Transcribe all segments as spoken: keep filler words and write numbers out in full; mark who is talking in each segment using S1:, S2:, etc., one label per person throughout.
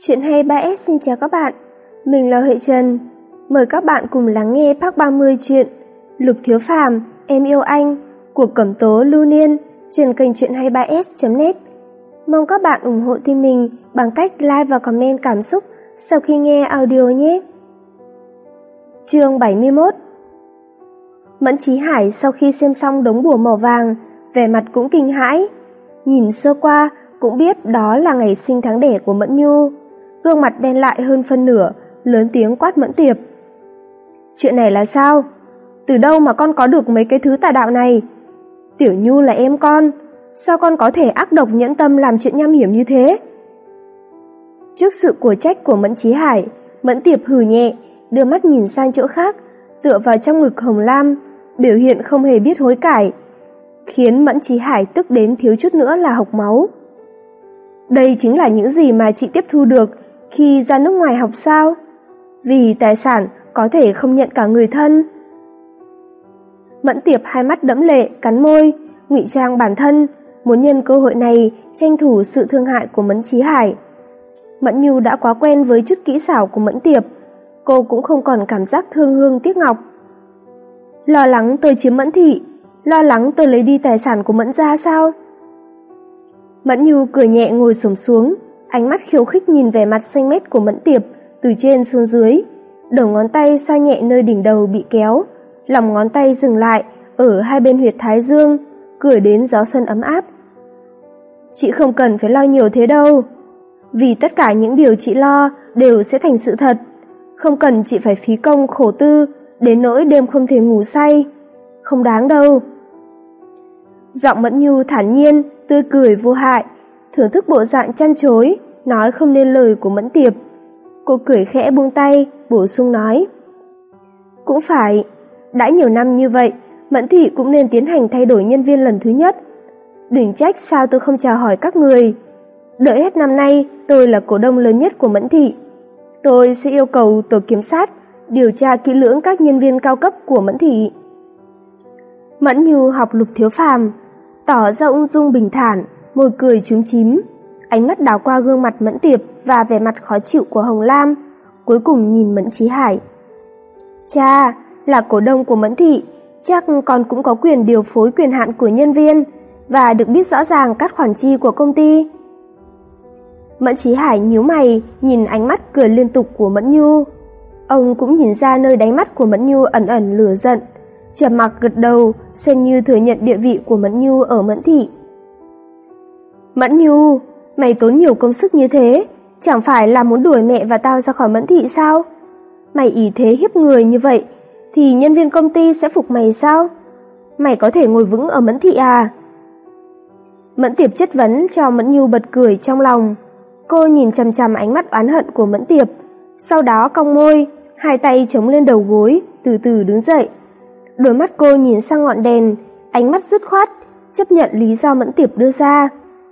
S1: Chuyện hay ba S xin chào các bạn, mình là Huệ Trần. Mời các bạn cùng lắng nghe Park ba mươi chuyện Lục Thiếu Phàm, Em Yêu Anh của Cẩm Tố Lưu Niên trên kênh chuyện hay ba S chấm net. Mong các bạn ủng hộ team mình bằng cách like và comment cảm xúc sau khi nghe audio nhé. Chương bảy mươi mốt. Mẫn Chí Hải sau khi xem xong đống bùa màu vàng, vẻ mặt cũng kinh hãi. Nhìn sơ qua cũng biết đó là ngày sinh tháng đẻ của Mẫn Nhu. Gương mặt đen lại hơn phân nửa, lớn tiếng quát Mẫn Tiệp. Chuyện này là sao? Từ đâu mà con có được mấy cái thứ tà đạo này? Tiểu Nhu là em con, sao con có thể ác độc nhẫn tâm làm chuyện nham hiểm như thế? Trước sự của trách của Mẫn Chí Hải, Mẫn Tiệp hừ nhẹ, đưa mắt nhìn sang chỗ khác, tựa vào trong ngực Hồng Lam, biểu hiện không hề biết hối cải, khiến Mẫn Chí Hải tức đến thiếu chút nữa là hộc máu. Đây chính là những gì mà chị tiếp thu được khi ra nước ngoài học sao? Vì tài sản có thể không nhận cả người thân. Mẫn Tiệp hai mắt đẫm lệ, cắn môi, ngụy trang bản thân, muốn nhân cơ hội này tranh thủ sự thương hại của Mẫn Chí Hải. Mẫn Nhu đã quá quen với chút kỹ xảo của Mẫn Tiệp, cô cũng không còn cảm giác thương hương tiếc ngọc. Lo lắng tôi chiếm Mẫn thị, lo lắng tôi lấy đi tài sản của Mẫn gia sao? Mẫn Nhu cười nhẹ ngồi xổm xuống, ánh mắt khiêu khích nhìn vẻ mặt xanh mét của Mẫn Tiệp từ trên xuống dưới, đầu ngón tay xoa nhẹ nơi đỉnh đầu bị kéo, lòng ngón tay dừng lại ở hai bên huyệt thái dương, cười đến gió xuân ấm áp. Chị không cần phải lo nhiều thế đâu, vì tất cả những điều chị lo đều sẽ thành sự thật, không cần chị phải phí công khổ tư đến nỗi đêm không thể ngủ say, không đáng đâu. Giọng Mẫn Nhu thản nhiên, tươi cười vô hại, thưởng thức bộ dạng chăn chối, nói không nên lời của Mẫn Tiệp. Cô cười khẽ buông tay, bổ sung nói. Cũng phải, đã nhiều năm như vậy, Mẫn thị cũng nên tiến hành thay đổi nhân viên lần thứ nhất. Đừng trách sao tôi không chào hỏi các người. Đợi hết năm nay, tôi là cổ đông lớn nhất của Mẫn thị. Tôi sẽ yêu cầu tổ kiểm sát điều tra kỹ lưỡng các nhân viên cao cấp của Mẫn thị. Mẫn Nhu học Lục Thiếu Phàm, tỏ ra ung dung bình thản, môi cười chúm chím, ánh mắt đảo qua gương mặt Mẫn Tiệp và vẻ mặt khó chịu của Hồng Lam, cuối cùng nhìn Mẫn Chí Hải. Cha, là cổ đông của Mẫn thị, chắc con cũng có quyền điều phối quyền hạn của nhân viên và được biết rõ ràng các khoản chi của công ty. Mẫn Chí Hải nhíu mày, nhìn ánh mắt cười liên tục của Mẫn Nhu. Ông cũng nhìn ra nơi đáy mắt của Mẫn Nhu ẩn ẩn lửa giận, trầm mặc gật đầu, xem như thừa nhận địa vị của Mẫn Nhu ở Mẫn thị. Mẫn Nhu, mày tốn nhiều công sức như thế, chẳng phải là muốn đuổi mẹ và tao ra khỏi Mẫn thị sao? Mày ỷ thế hiếp người như vậy, thì nhân viên công ty sẽ phục mày sao? Mày có thể ngồi vững ở Mẫn thị à? Mẫn Tiệp chất vấn cho Mẫn Nhu bật cười trong lòng. Cô nhìn chằm chằm ánh mắt oán hận của Mẫn Tiệp, sau đó cong môi, hai tay chống lên đầu gối, từ từ đứng dậy. Đôi mắt cô nhìn sang ngọn đèn, ánh mắt dứt khoát, chấp nhận lý do Mẫn Tiệp đưa ra.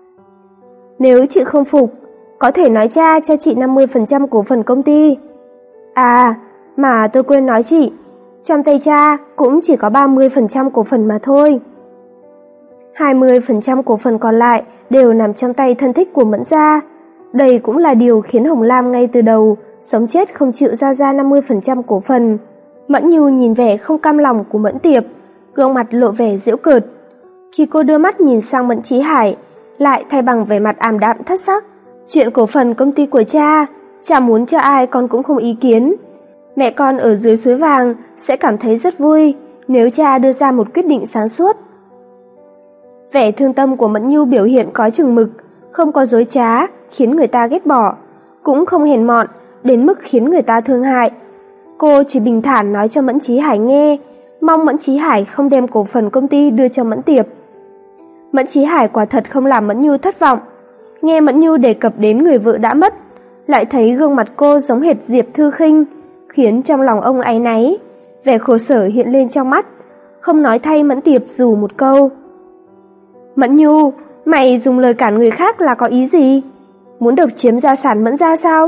S1: Nếu chị không phục, có thể nói cha cho chị năm mươi phần trăm cổ phần công ty. À, mà tôi quên nói chị, trong tay cha cũng chỉ có ba mươi phần trăm cổ phần mà thôi. hai mươi phần trăm cổ phần còn lại đều nằm trong tay thân thích của Mẫn gia. Đây cũng là điều khiến Hồng Lam ngay từ đầu sống chết không chịu ra ra năm mươi phần trăm cổ phần. Mẫn Nhu nhìn vẻ không cam lòng của Mẫn Tiệp, gương mặt lộ vẻ giễu cợt. Khi cô đưa mắt nhìn sang Mẫn Chí Hải, lại thay bằng vẻ mặt ảm đạm thất sắc. Chuyện cổ phần công ty của cha, cha muốn cho ai con cũng không ý kiến. Mẹ con ở dưới suối vàng sẽ cảm thấy rất vui nếu cha đưa ra một quyết định sáng suốt. Vẻ thương tâm của Mẫn Nhu biểu hiện có chừng mực, không có dối trá khiến người ta ghét bỏ, cũng không hèn mọn đến mức khiến người ta thương hại. Cô chỉ bình thản nói cho Mẫn Chí Hải nghe, mong Mẫn Chí Hải không đem cổ phần công ty đưa cho Mẫn Tiệp. Mẫn Chí Hải quả thật không làm Mẫn Nhu thất vọng. Nghe Mẫn Nhu đề cập đến người vợ đã mất, lại thấy gương mặt cô giống hệt Diệp Thư Khinh, khiến trong lòng ông áy náy, vẻ khổ sở hiện lên trong mắt, không nói thay Mẫn Tiệp dù một câu. Mẫn Nhu, mày dùng lời cản người khác là có ý gì? Muốn độc chiếm gia sản Mẫn gia sao?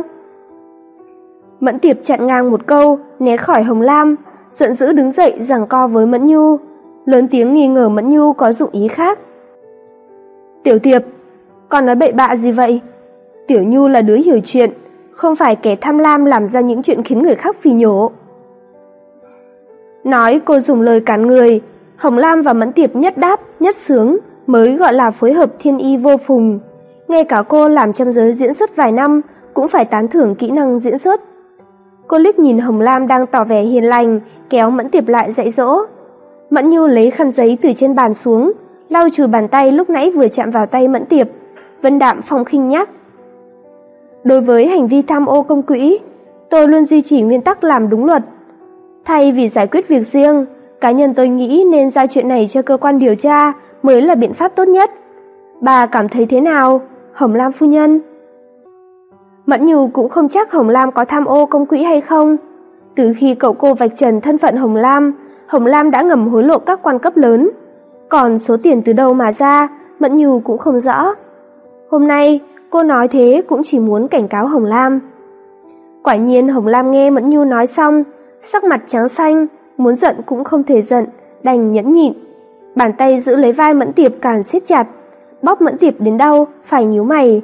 S1: Mẫn Tiệp chặn ngang một câu, né khỏi Hồng Lam, giận dữ đứng dậy giằng co với Mẫn Nhu, lớn tiếng nghi ngờ Mẫn Nhu có dụng ý khác. Tiểu Tiệp, con nói bậy bạ gì vậy? Tiểu Nhu là đứa hiểu chuyện, không phải kẻ tham lam làm ra những chuyện khiến người khác phỉ nhổ. Nói cô dùng lời cản người, Hồng Lam và Mẫn Tiệp nhất đáp, nhất sướng mới gọi là phối hợp thiên y vô phùng. Ngay cả cô làm trong giới diễn xuất vài năm cũng phải tán thưởng kỹ năng diễn xuất. Cô liếc nhìn Hồng Lam đang tỏ vẻ hiền lành, kéo Mẫn Tiệp lại dạy dỗ. Mẫn Nhu lấy khăn giấy từ trên bàn xuống, lau chùi bàn tay lúc nãy vừa chạm vào tay Mẫn Tiệp. Vân đạm phong khinh nhắc: đối với hành vi tham ô công quỹ, tôi luôn duy trì nguyên tắc làm đúng luật. Thay vì giải quyết việc riêng, cá nhân tôi nghĩ nên giao chuyện này cho cơ quan điều tra mới là biện pháp tốt nhất. Bà cảm thấy thế nào, Hồng Lam phu nhân? Mẫn Nhu cũng không chắc Hồng Lam có tham ô công quỹ hay không. Từ khi cậu cô vạch trần thân phận Hồng Lam, Hồng Lam đã ngầm hối lộ các quan cấp lớn. Còn số tiền từ đâu mà ra, Mẫn Nhu cũng không rõ. Hôm nay, cô nói thế cũng chỉ muốn cảnh cáo Hồng Lam. Quả nhiên Hồng Lam nghe Mẫn Nhu nói xong, sắc mặt trắng xanh, muốn giận cũng không thể giận, đành nhẫn nhịn. Bàn tay giữ lấy vai Mẫn Tiệp càng siết chặt, bóp Mẫn Tiệp đến đau, phải nhíu mày.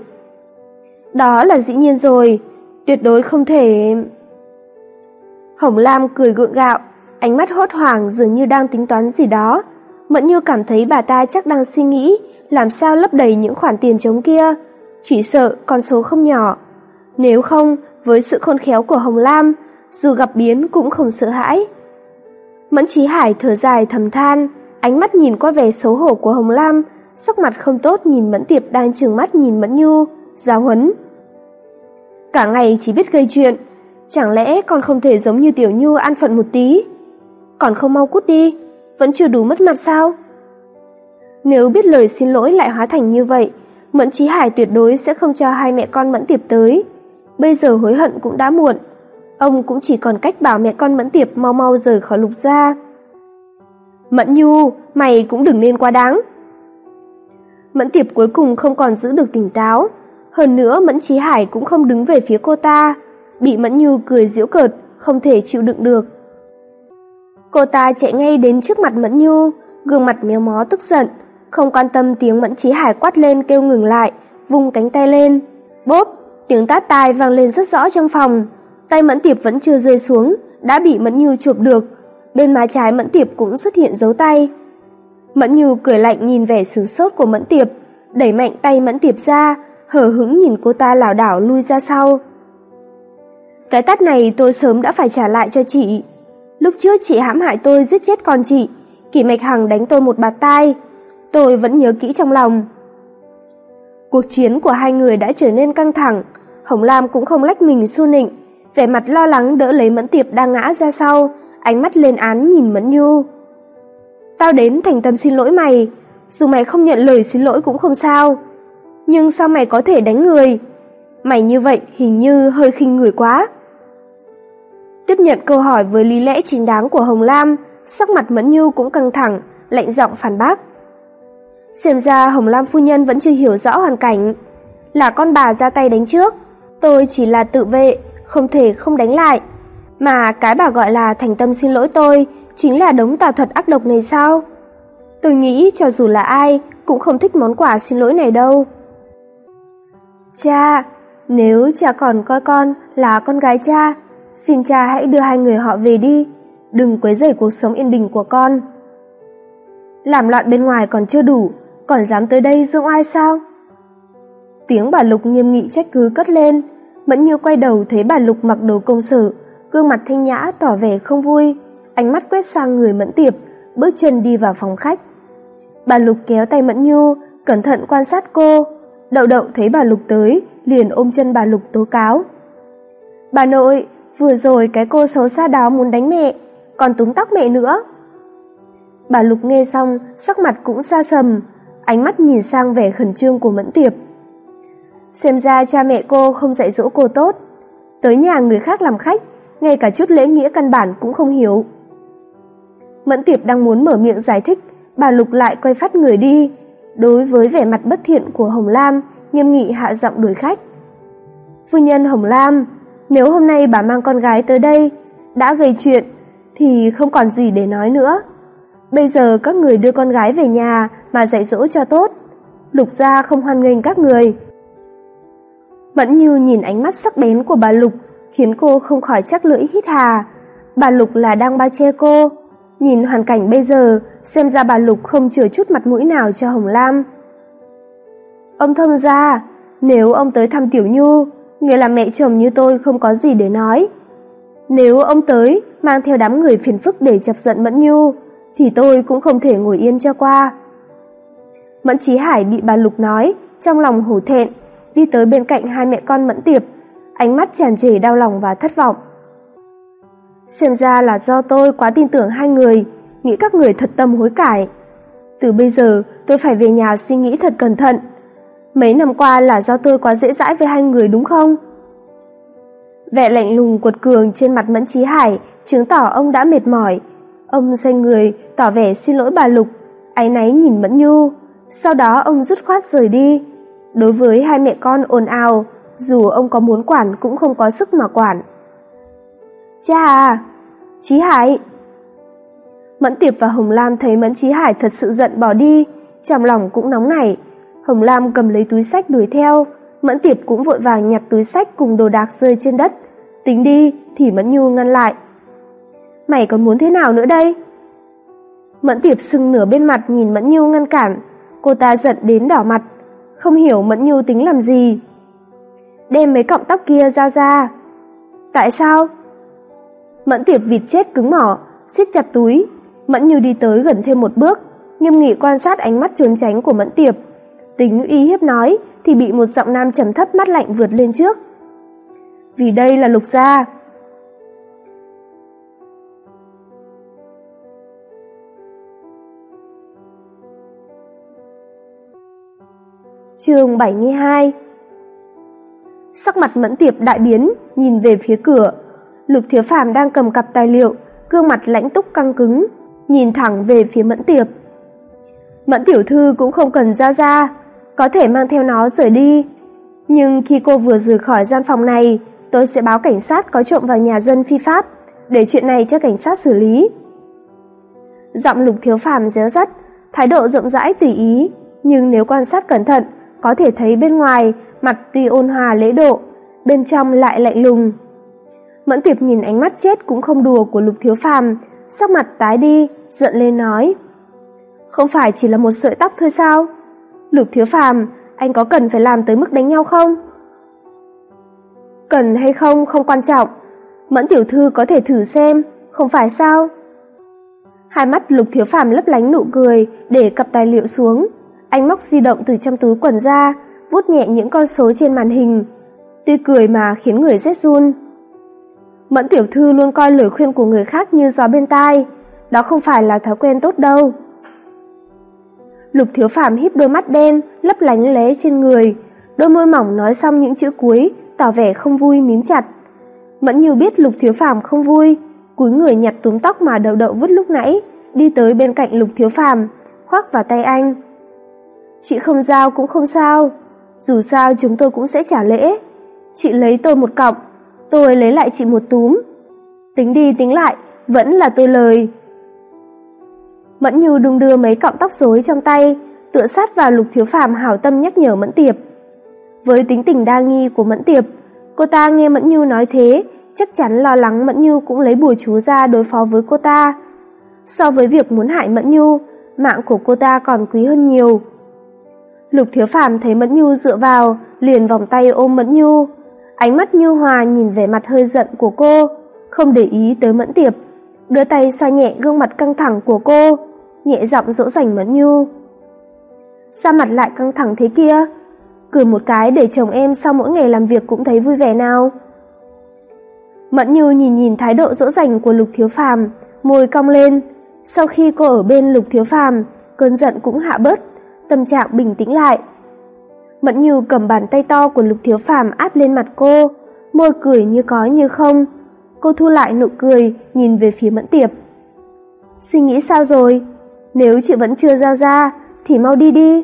S1: Đó là dĩ nhiên rồi, tuyệt đối không thể... Hồng Lam cười gượng gạo, ánh mắt hốt hoảng dường như đang tính toán gì đó. Mẫn Nhu cảm thấy bà ta chắc đang suy nghĩ làm sao lấp đầy những khoản tiền trống kia, chỉ sợ con số không nhỏ. Nếu không, với sự khôn khéo của Hồng Lam, dù gặp biến cũng không sợ hãi. Mẫn Chí Hải thở dài thầm than, ánh mắt nhìn qua vẻ xấu hổ của Hồng Lam, sắc mặt không tốt nhìn Mẫn Tiệp đang trừng mắt nhìn Mẫn Nhu, giáo huấn. Cả ngày chỉ biết gây chuyện, chẳng lẽ còn không thể giống như Tiểu Nhu an phận một tí? Còn không mau cút đi, vẫn chưa đủ mất mặt sao? Nếu biết lời xin lỗi lại hóa thành như vậy, Mẫn Chí Hải tuyệt đối sẽ không cho hai mẹ con Mẫn Tiệp tới. Bây giờ hối hận cũng đã muộn, ông cũng chỉ còn cách bảo mẹ con Mẫn Tiệp mau mau rời khỏi Lục gia. Mẫn Nhu, mày cũng đừng nên quá đáng. Mẫn Tiệp cuối cùng không còn giữ được tỉnh táo, hơn nữa Mẫn Chí Hải cũng không đứng về phía cô ta, bị Mẫn Nhu cười giễu cợt, không thể chịu đựng được. Cô ta chạy ngay đến trước mặt Mẫn Nhu, gương mặt méo mó tức giận, không quan tâm tiếng Mẫn Chí Hải quát lên kêu ngừng lại, vung cánh tay lên. Bốp, tiếng tát tai vang lên rất rõ trong phòng. Tay Mẫn Tiệp vẫn chưa rơi xuống, đã bị Mẫn Nhu chụp được. Bên má trái Mẫn Tiệp cũng xuất hiện dấu tay. Mẫn Nhu cười lạnh nhìn vẻ sửng sốt của Mẫn Tiệp, đẩy mạnh tay Mẫn Tiệp ra, hờ hững nhìn cô ta lảo đảo lui ra sau. Cái tát này tôi sớm đã phải trả lại cho chị. Lúc trước chị hãm hại tôi giết chết con chị, Kỷ Mạch Hằng đánh tôi một bạt tai, tôi vẫn nhớ kỹ trong lòng. Cuộc chiến của hai người đã trở nên căng thẳng, Hồng Lam cũng không lách mình xu nịnh, vẻ mặt lo lắng đỡ lấy Mẫn Tiệp đang ngã ra sau, ánh mắt lên án nhìn Mẫn Nhu. Tao đến thành tâm xin lỗi mày, dù mày không nhận lời xin lỗi cũng không sao, nhưng sao mày có thể đánh người? Mày như vậy hình như hơi khinh người quá. Tiếp nhận câu hỏi với lý lẽ chính đáng của Hồng Lam, sắc mặt Mẫn Nhu cũng căng thẳng, lạnh giọng phản bác. Xem ra Hồng Lam phu nhân vẫn chưa hiểu rõ hoàn cảnh. Là con bà ra tay đánh trước, tôi chỉ là tự vệ, không thể không đánh lại. Mà cái bà gọi là thành tâm xin lỗi tôi chính là đống tà thuật ác độc này sao? Tôi nghĩ cho dù là ai cũng không thích món quà xin lỗi này đâu. Cha, nếu cha còn coi con là con gái cha, xin cha hãy đưa hai người họ về đi, đừng quấy rầy cuộc sống yên bình của con. Làm loạn bên ngoài còn chưa đủ, còn dám tới đây dương oai sao? Tiếng bà Lục nghiêm nghị trách cứ cất lên. Mẫn Như quay đầu thấy bà Lục mặc đồ công sở, gương mặt thanh nhã tỏ vẻ không vui, ánh mắt quét sang người Mẫn Tiệp, bước chân đi vào phòng khách. Bà Lục kéo tay Mẫn Như, cẩn thận quan sát cô. Đậu Đậu thấy bà Lục tới, liền ôm chân bà Lục tố cáo. Bà nội, vừa rồi cái cô xấu xa đó muốn đánh mẹ, còn túm tóc mẹ nữa. Bà Lục nghe xong, sắc mặt cũng xa sầm, ánh mắt nhìn sang vẻ khẩn trương của Mẫn Tiệp. Xem ra cha mẹ cô không dạy dỗ cô tốt, tới nhà người khác làm khách, ngay cả chút lễ nghĩa căn bản cũng không hiểu. Mẫn Tiệp đang muốn mở miệng giải thích, bà Lục lại quay phát người đi, đối với vẻ mặt bất thiện của Hồng Lam, nghiêm nghị hạ giọng đuổi khách. Phu nhân Hồng Lam, nếu hôm nay bà mang con gái tới đây, đã gây chuyện, thì không còn gì để nói nữa. Bây giờ các người đưa con gái về nhà mà dạy dỗ cho tốt, Lục gia không hoan nghênh các người. Mẫn Như nhìn ánh mắt sắc bén của bà Lục, khiến cô không khỏi chắc lưỡi hít hà. Bà Lục là đang bao che cô. Nhìn hoàn cảnh bây giờ, xem ra bà Lục không chừa chút mặt mũi nào cho Hồng Lam. Ông thông gia, nếu ông tới thăm Tiểu Nhu, người làm mẹ chồng như tôi không có gì để nói. Nếu ông tới mang theo đám người phiền phức để chọc giận Mẫn Nhu, thì tôi cũng không thể ngồi yên cho qua. Mẫn Chí Hải bị bà Lục nói, trong lòng hổ thẹn, đi tới bên cạnh hai mẹ con Mẫn Tiệp, ánh mắt tràn trề đau lòng và thất vọng. Xem ra là do tôi quá tin tưởng hai người, nghĩ các người thật tâm hối cải. Từ bây giờ tôi phải về nhà suy nghĩ thật cẩn thận. Mấy năm qua là do tôi quá dễ dãi với hai người đúng không? Vẻ lạnh lùng cuột cường trên mặt Mẫn Chí Hải chứng tỏ ông đã mệt mỏi. Ông xoay người tỏ vẻ xin lỗi bà Lục, áy náy nhìn Mẫn Nhu. Sau đó ông dứt khoát rời đi. Đối với hai mẹ con ồn ào, dù ông có muốn quản cũng không có sức mà quản. Cha à! Chí Hải! Mẫn Tiệp và Hồng Lam thấy Mẫn Chí Hải thật sự giận bỏ đi, trong lòng cũng nóng nảy. Hồng Lam cầm lấy túi xách đuổi theo, Mẫn Tiệp cũng vội vàng nhặt túi xách cùng đồ đạc rơi trên đất. Tính đi thì Mẫn Nhu ngăn lại. Mày còn muốn thế nào nữa đây? Mẫn Tiệp sưng nửa bên mặt nhìn Mẫn Nhu ngăn cản, cô ta giận đến đỏ mặt, không hiểu Mẫn Nhu tính làm gì. Đem mấy cọng tóc kia ra ra. Tại sao? Mẫn Tiệp vịt chết cứng mỏ, siết chặt túi. Mẫn Nhu đi tới gần thêm một bước, nghiêm nghị quan sát ánh mắt trốn tránh của Mẫn Tiệp. Tính uy hiếp nói thì bị một giọng nam trầm thấp mắt lạnh vượt lên trước. Vì đây là Lục gia. Chương bảy mươi hai. Sắc mặt Mẫn Tiệp đại biến, nhìn về phía cửa. Lục Thiếu Phàm đang cầm cặp tài liệu, gương mặt lãnh túc căng cứng, nhìn thẳng về phía Mẫn Tiệp. Mẫn tiểu thư cũng không cần ra ra, có thể mang theo nó rời đi. Nhưng khi cô vừa rời khỏi gian phòng này, tôi sẽ báo cảnh sát có trộm vào nhà dân phi pháp, để chuyện này cho cảnh sát xử lý. Giọng Lục Thiếu Phàm réo rắt, thái độ rộng rãi tùy ý, nhưng nếu quan sát cẩn thận, có thể thấy bên ngoài mặt tuy ôn hòa lễ độ, bên trong lại lạnh lùng. Mẫn Tiệp nhìn ánh mắt chết cũng không đùa của Lục Thiếu Phàm, sắc mặt tái đi, giận lên nói: Không phải chỉ là một sợi tóc thôi sao? Lục Thiếu Phàm, anh có cần phải làm tới mức đánh nhau không? Cần hay không không quan trọng, Mẫn tiểu thư có thể thử xem, không phải sao? Hai mắt Lục Thiếu Phàm lấp lánh nụ cười, để cặp tài liệu xuống. Anh móc di động từ trong túi quần ra, vuốt nhẹ những con số trên màn hình. Tươi cười mà khiến người rét run. Mẫn tiểu thư luôn coi lời khuyên của người khác như gió bên tai, đó không phải là thói quen tốt đâu. Lục Thiếu Phàm híp đôi mắt đen lấp lánh lé trên người, đôi môi mỏng nói xong những chữ cuối, tỏ vẻ không vui mím chặt. Mẫn Như biết Lục Thiếu Phàm không vui, cúi người nhặt túm tóc mà Đậu Đậu vứt lúc nãy, đi tới bên cạnh Lục Thiếu Phàm, khoác vào tay anh. Chị không giao cũng không sao, dù sao chúng tôi cũng sẽ trả lễ. Chị lấy tôi một cọng, tôi lấy lại chị một túm. Tính đi tính lại, vẫn là tôi lời. Mẫn Như đung đưa mấy cọng tóc rối trong tay, tựa sát vào Lục Thiếu Phàm hảo tâm nhắc nhở Mẫn Tiệp. Với tính tình đa nghi của Mẫn Tiệp, cô ta nghe Mẫn Như nói thế, chắc chắn lo lắng Mẫn Như cũng lấy bùa chú ra đối phó với cô ta. So với việc muốn hại Mẫn Như, mạng của cô ta còn quý hơn nhiều. Lục Thiếu Phàm thấy Mẫn Như dựa vào, liền vòng tay ôm Mẫn Như, ánh mắt nhu hòa nhìn vẻ mặt hơi giận của cô, không để ý tới Mẫn Tiệp, đưa tay xoa nhẹ gương mặt căng thẳng của cô, nhẹ giọng dỗ dành Mẫn Như. Sao mặt lại căng thẳng thế kia? Cười một cái để chồng em sau mỗi ngày làm việc cũng thấy vui vẻ nào. Mẫn Như nhìn nhìn thái độ dỗ dành của Lục Thiếu Phàm, môi cong lên. Sau khi cô ở bên Lục Thiếu Phàm, cơn giận cũng hạ bớt, tâm trạng bình tĩnh lại. Mẫn Như cầm bàn tay to của Lục Thiếu Phàm áp lên mặt cô, môi cười như có như không. Cô thu lại nụ cười, nhìn về phía Mẫn Tiệp. Suy nghĩ sao rồi? Nếu chị vẫn chưa giao ra, thì mau đi đi.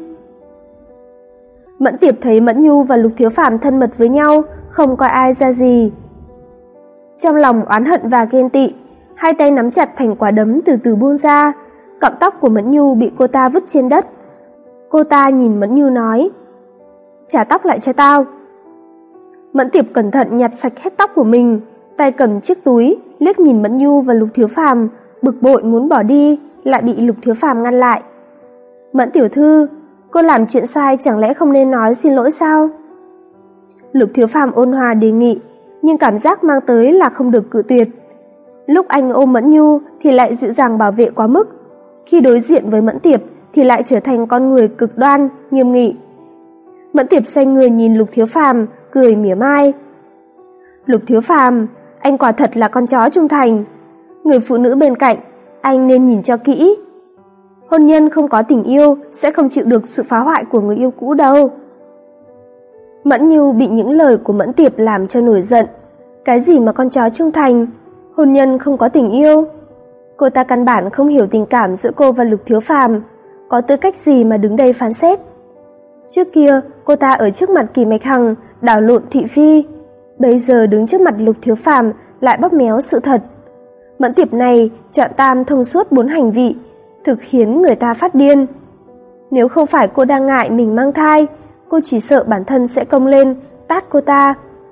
S1: Mẫn Tiệp thấy Mẫn Nhu và Lục Thiếu Phàm thân mật với nhau, không coi ai ra gì. Trong lòng oán hận và ghen tị, hai tay nắm chặt thành quả đấm từ từ buông ra. Cọng tóc của Mẫn Nhu bị cô ta vứt trên đất. Cô ta nhìn Mẫn Nhu nói: Trả tóc lại cho tao. Mẫn Tiệp cẩn thận nhặt sạch hết tóc của mình, tay cầm chiếc túi, liếc nhìn Mẫn Nhu và Lục Thiếu Phàm, bực bội muốn bỏ đi, lại bị Lục Thiếu Phàm ngăn lại. "Mẫn tiểu thư, cô làm chuyện sai chẳng lẽ không nên nói xin lỗi sao?" Lục Thiếu Phàm ôn hòa đề nghị, nhưng cảm giác mang tới là không được cự tuyệt. Lúc anh ôm Mẫn Nhu thì lại dịu dàng bảo vệ quá mức, khi đối diện với Mẫn Tiệp thì lại trở thành con người cực đoan, nghiêm nghị. Mẫn Tiệp xoay người nhìn Lục Thiếu Phàm, cười mỉa mai. "Lục Thiếu Phàm, anh quả thật là con chó trung thành. Người phụ nữ bên cạnh, anh nên nhìn cho kỹ. Hôn nhân không có tình yêu sẽ không chịu được sự phá hoại của người yêu cũ đâu." Mẫn Nhu bị những lời của Mẫn Tiệp làm cho nổi giận. Cái gì mà con chó trung thành, hôn nhân không có tình yêu? Cô ta căn bản không hiểu tình cảm giữa cô và Lục Thiếu Phàm, có tư cách gì mà đứng đây phán xét. Trước kia, cô ta ở trước mặt Kỳ Mạch Hằng đảo lộn thị phi, bây giờ đứng trước mặt Lục Thiếu Phàm lại bóp méo sự thật. Mẫn Tiệp này chọn tam thông suốt bốn hành vị, thực khiến người ta phát điên. Nếu không phải cô đang ngại mình mang thai, cô chỉ sợ bản thân sẽ công lên tát cô ta.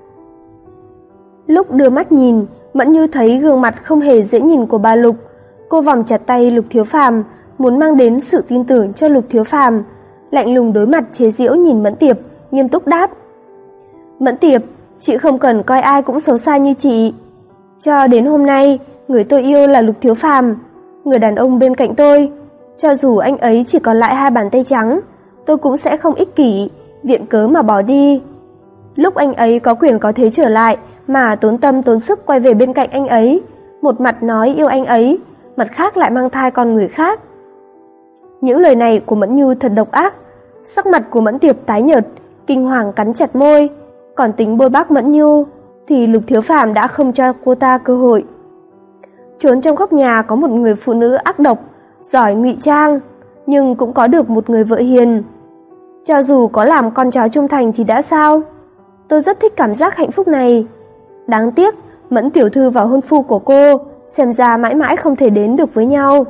S1: Lúc đưa mắt nhìn, Mẫn Như thấy gương mặt không hề dễ nhìn của bà Lục. Cô vòng chặt tay Lục Thiếu Phàm, muốn mang đến sự tin tưởng cho Lục Thiếu Phàm, lạnh lùng đối mặt chế giễu nhìn Mẫn Tiệp, nghiêm túc đáp: "Mẫn Tiệp, chị không cần coi ai cũng xấu xa như chị. Cho đến hôm nay, người tôi yêu là Lục Thiếu Phàm, người đàn ông bên cạnh tôi. Cho dù anh ấy chỉ còn lại hai bàn tay trắng, tôi cũng sẽ không ích kỷ, viện cớ mà bỏ đi. Lúc anh ấy có quyền có thế trở lại mà tốn tâm tốn sức quay về bên cạnh anh ấy, một mặt nói yêu anh ấy, mặt khác lại mang thai con người khác." Những lời này của Mẫn Như thật độc ác. Sắc mặt của Mẫn Tiệp tái nhợt, kinh hoàng cắn chặt môi. Còn tính bôi bác Mẫn Như thì Lục Thiếu Phàm đã không cho cô ta cơ hội. Trốn trong góc nhà có một người phụ nữ ác độc, giỏi ngụy trang, nhưng cũng có được một người vợ hiền. Cho dù có làm con chó trung thành thì đã sao? Tôi rất thích cảm giác hạnh phúc này. Đáng tiếc, Mẫn tiểu thư và hôn phu của cô xem ra mãi mãi không thể đến được với nhau.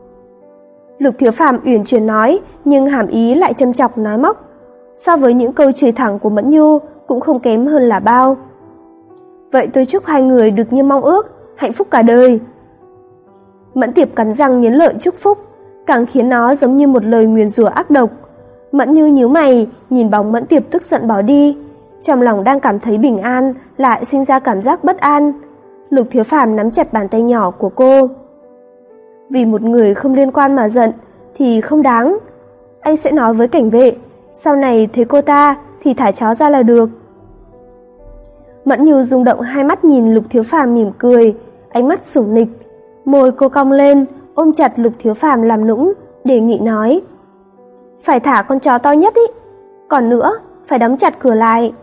S1: Lục Thiếu Phàm uyển chuyển nói, nhưng hàm ý lại châm chọc nói móc. So với những câu chửi thẳng của Mẫn Nhu cũng không kém hơn là bao. "Vậy tôi chúc hai người được như mong ước, hạnh phúc cả đời." Mẫn Tiệp cắn răng nghiến lợi chúc phúc, càng khiến nó giống như một lời nguyền rủa ác độc. Mẫn Như nhíu mày, nhìn bóng Mẫn Tiệp tức giận bỏ đi, trong lòng đang cảm thấy bình an, lại sinh ra cảm giác bất an. Lục Thiếu Phàm nắm chặt bàn tay nhỏ của cô. "Vì một người không liên quan mà giận thì không đáng. Anh sẽ nói với cảnh vệ, sau này thấy cô ta thì thả chó ra là được." Mẫn Như rung động hai mắt nhìn Lục Thiếu Phàm mỉm cười, ánh mắt sủng nịch. Môi cô cong lên, ôm chặt Lục Thiếu Phàm làm nũng, đề nghị nói: "Phải thả con chó to nhất ý. Còn nữa, phải đóng chặt cửa lại."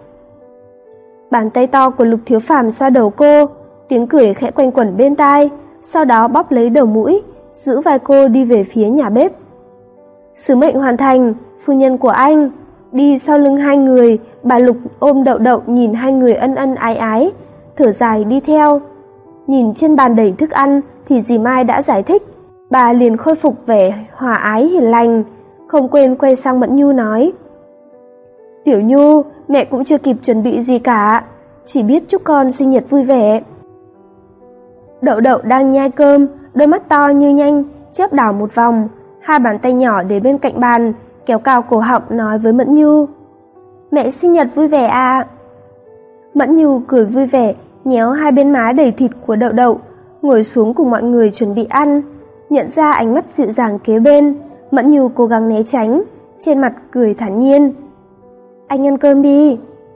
S1: Bàn tay to của Lục Thiếu Phàm xoa đầu cô, tiếng cười khẽ quanh quẩn bên tai, sau đó bóp lấy đầu mũi, giữ vai cô đi về phía nhà bếp. "Sứ mệnh hoàn thành, phu nhân của anh." Đi sau lưng hai người, bà Lục ôm Đậu Đậu nhìn hai người ân ân ái ái, thở dài đi theo. Nhìn trên bàn đầy thức ăn thì dì Mai đã giải thích, bà liền khôi phục vẻ hòa ái hiền lành, không quên quay sang Mẫn Nhu nói: "Tiểu Nhu, mẹ cũng chưa kịp chuẩn bị gì cả, chỉ biết chúc con sinh nhật vui vẻ." Đậu Đậu đang nhai cơm, đôi mắt to như nhanh chớp đảo một vòng, hai bàn tay nhỏ để bên cạnh bàn, kéo cao cổ họng nói với Mẫn Nhu: "Mẹ sinh nhật vui vẻ à?" Mẫn Nhu cười vui vẻ, nhéo hai bên má đầy thịt của Đậu Đậu, ngồi xuống cùng mọi người chuẩn bị ăn. Nhận ra ánh mắt dịu dàng kế bên, Mẫn Nhu cố gắng né tránh, trên mặt cười thản nhiên: "Anh ăn cơm đi."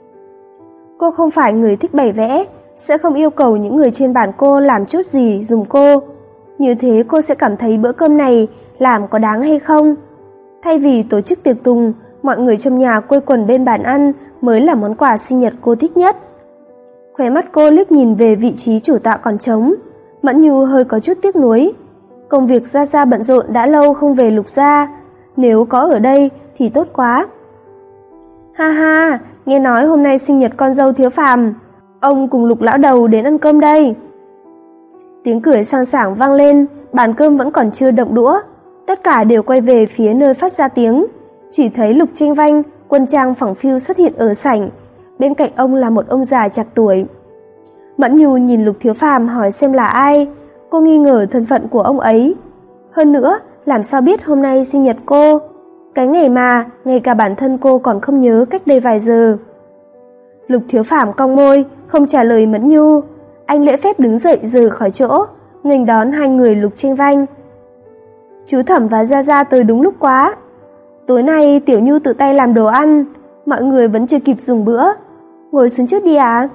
S1: Cô không phải người thích bày vẽ, sẽ không yêu cầu những người trên bàn cô làm chút gì dùm cô. Như thế cô sẽ cảm thấy bữa cơm này làm có đáng hay không. Thay vì tổ chức tiệc tùng, mọi người trong nhà quây quần bên bàn ăn mới là món quà sinh nhật cô thích nhất. Khóe mắt cô liếc nhìn về vị trí chủ tọa còn trống, Mẫn Nhu hơi có chút tiếc nuối. Công việc Gia Gia bận rộn đã lâu không về Lục gia, nếu có ở đây thì tốt quá. "Ha ha, nghe nói hôm nay sinh nhật con dâu Thiếu Phàm, ông cùng Lục lão đầu đến ăn cơm đây." Tiếng cười sang sảng vang lên, bàn cơm vẫn còn chưa động đũa, tất cả đều quay về phía nơi phát ra tiếng. Chỉ thấy Lục Tranh Vanh, quân trang phẳng phiu xuất hiện ở sảnh, bên cạnh ông là một ông già trạc tuổi. Mẫn Nhu nhìn Lục Thiếu Phàm hỏi xem là ai, cô nghi ngờ thân phận của ông ấy. Hơn nữa, làm sao biết hôm nay sinh nhật cô? Cái ngày mà, ngay cả bản thân cô còn không nhớ cách đây vài giờ. Lục Thiếu Phàm cong môi, không trả lời Mẫn Nhu. Anh lễ phép đứng dậy rời khỏi chỗ, nghênh đón hai người Lục Tranh Vanh. Chú Thẩm và Gia Gia tới đúng lúc quá. Tối nay Tiểu Nhu tự tay làm đồ ăn, mọi người vẫn chưa kịp dùng bữa. Ngồi xuống trước đi ạ. À?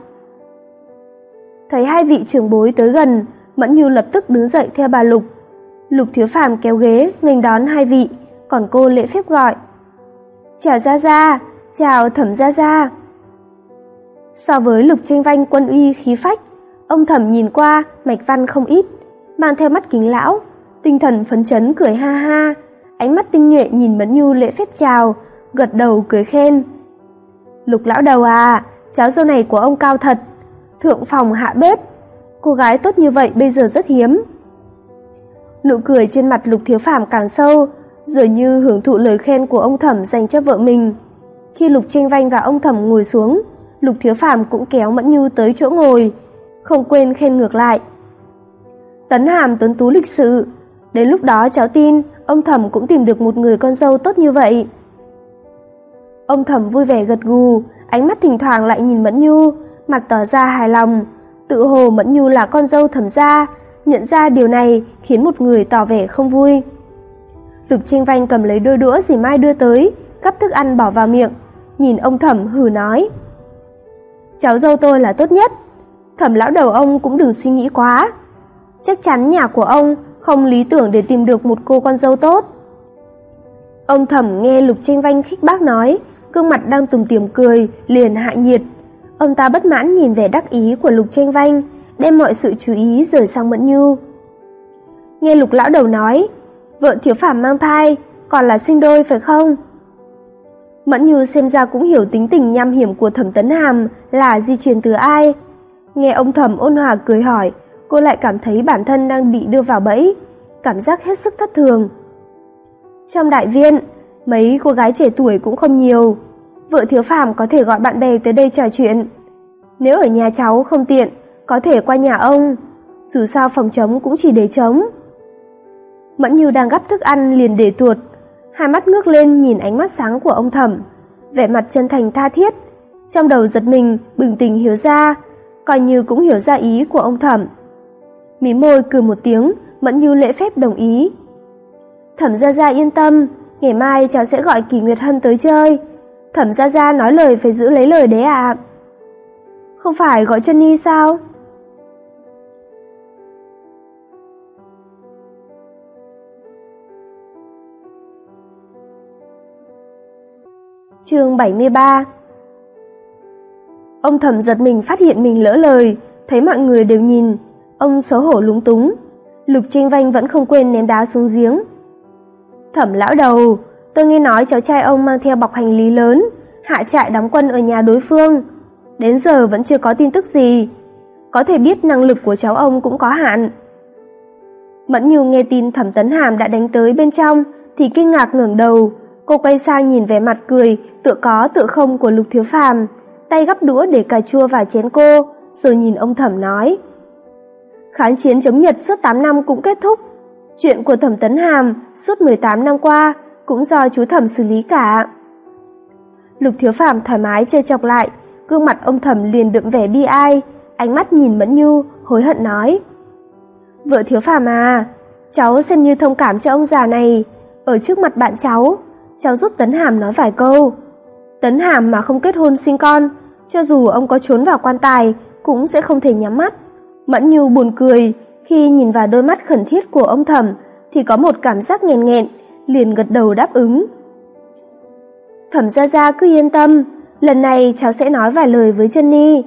S1: Thấy hai vị trưởng bối tới gần, Mẫn Nhu lập tức đứng dậy theo bà Lục. Lục Thiếu Phàm kéo ghế nghênh đón hai vị, còn cô lễ phép gọi. Chào Gia Gia, chào Thẩm Gia Gia. So với Lục Tranh Vanh quân uy khí phách, ông Thẩm nhìn qua mạch văn không ít, mang theo mắt kính lão, tinh thần phấn chấn cười ha ha, ánh mắt tinh nhuệ nhìn Mẫn Nhu lễ phép chào, gật đầu cười khen. Lục lão đầu à, cháu dâu này của ông cao thật, thượng phòng hạ bếp, cô gái tốt như vậy bây giờ rất hiếm. Nụ cười trên mặt Lục Thiếu Phàm càng sâu, dường như hưởng thụ lời khen của ông Thẩm dành cho vợ mình. Khi Lục Tranh Vanh và ông Thẩm ngồi xuống, Lục Thiếu Phàm cũng kéo Mẫn Nhu tới chỗ ngồi, không quên khen ngược lại. Tấn Hàm tuấn tú lịch sự, đến lúc đó cháu tin ông Thẩm cũng tìm được một người con dâu tốt như vậy. Ông Thẩm vui vẻ gật gù, ánh mắt thỉnh thoảng lại nhìn Mẫn Nhu, mặt tỏ ra hài lòng, tự hồ Mẫn Nhu là con dâu Thẩm gia, nhận ra điều này khiến một người tỏ vẻ không vui. Lục Tranh Vanh cầm lấy đôi đũa dì Mai đưa tới, gắp thức ăn bỏ vào miệng, nhìn ông Thẩm hừ nói. Cháu dâu tôi là tốt nhất, Thẩm lão đầu ông cũng đừng suy nghĩ quá. Chắc chắn nhà của ông không lý tưởng để tìm được một cô con dâu tốt. Ông Thẩm nghe Lục Tranh Vanh khích bác nói, gương mặt đang tủm tỉm cười, liền hạ nhiệt. Ông ta bất mãn nhìn vẻ đắc ý của Lục Tranh Vanh, đem mọi sự chú ý rời sang Mẫn Nhu. Nghe Lục lão đầu nói, vợ Thiếu Phàm mang thai, còn là sinh đôi phải không? Mẫn Nhu xem ra cũng hiểu tính tình nham hiểm của Thẩm Tấn Hàm là di truyền từ ai. Nghe ông Thẩm ôn hòa cười hỏi, cô lại cảm thấy bản thân đang bị đưa vào bẫy, cảm giác hết sức thất thường. Trong đại viện, mấy cô gái trẻ tuổi cũng không nhiều, vợ Thiếu Phàm có thể gọi bạn bè tới đây trò chuyện. Nếu ở nhà cháu không tiện, có thể qua nhà ông, dù sao phòng trống cũng chỉ để trống. Mẫn Nhu đang gắp thức ăn liền để tuột, hai mắt ngước lên nhìn ánh mắt sáng của ông Thẩm, vẻ mặt chân thành tha thiết, trong đầu giật mình bừng tỉnh hiểu ra, coi như cũng hiểu ra ý của ông Thẩm. Mím môi cười một tiếng, Mẫn Nhu lễ phép đồng ý. Thẩm Gia Gia yên tâm, ngày mai cháu sẽ gọi Kỳ Nguyệt Hân tới chơi. Thẩm Gia Gia nói lời phải giữ lấy lời đấy ạ. À. Không phải gọi Chân Nhi sao? Chương bảy mươi ba. Ông Thẩm giật mình phát hiện mình lỡ lời, thấy mọi người đều nhìn, ông xấu hổ lúng túng. Lục Tranh Vanh vẫn không quên ném đá xuống giếng. Thẩm lão đầu, tôi nghe nói cháu trai ông mang theo bọc hành lý lớn, hạ trại đóng quân ở nhà đối phương. Đến giờ vẫn chưa có tin tức gì. Có thể biết năng lực của cháu ông cũng có hạn. Mẫn Nhu nghe tin Thẩm Tấn Hàm đã đánh tới bên trong thì kinh ngạc ngẩng đầu. Cô quay sang nhìn vẻ mặt cười tựa có tựa không của Lục Thiếu Phàm, tay gắp đũa để cà chua vào chén cô, rồi nhìn ông Thẩm nói. Kháng chiến chống Nhật suốt tám năm cũng kết thúc. Chuyện của Thẩm Tấn Hàm suốt mười tám năm qua cũng do chú Thẩm xử lý cả. Lục Thiếu Phàm thoải mái trêu chọc lại, gương mặt ông Thẩm liền đượm vẻ bi ai, ánh mắt nhìn Mẫn Nhu, hối hận nói. Vợ Thiếu Phàm à, cháu xem như thông cảm cho ông già này, ở trước mặt bạn cháu, cháu giúp Tấn Hàm nói vài câu. Tấn Hàm mà không kết hôn sinh con, cho dù ông có trốn vào quan tài cũng sẽ không thể nhắm mắt. Mẫn Nhu buồn cười, khi nhìn vào đôi mắt khẩn thiết của ông Thẩm thì có một cảm giác nghẹn nghẹn, liền gật đầu đáp ứng. Thẩm Gia Gia cứ yên tâm, lần này cháu sẽ nói vài lời với Chân Nhi.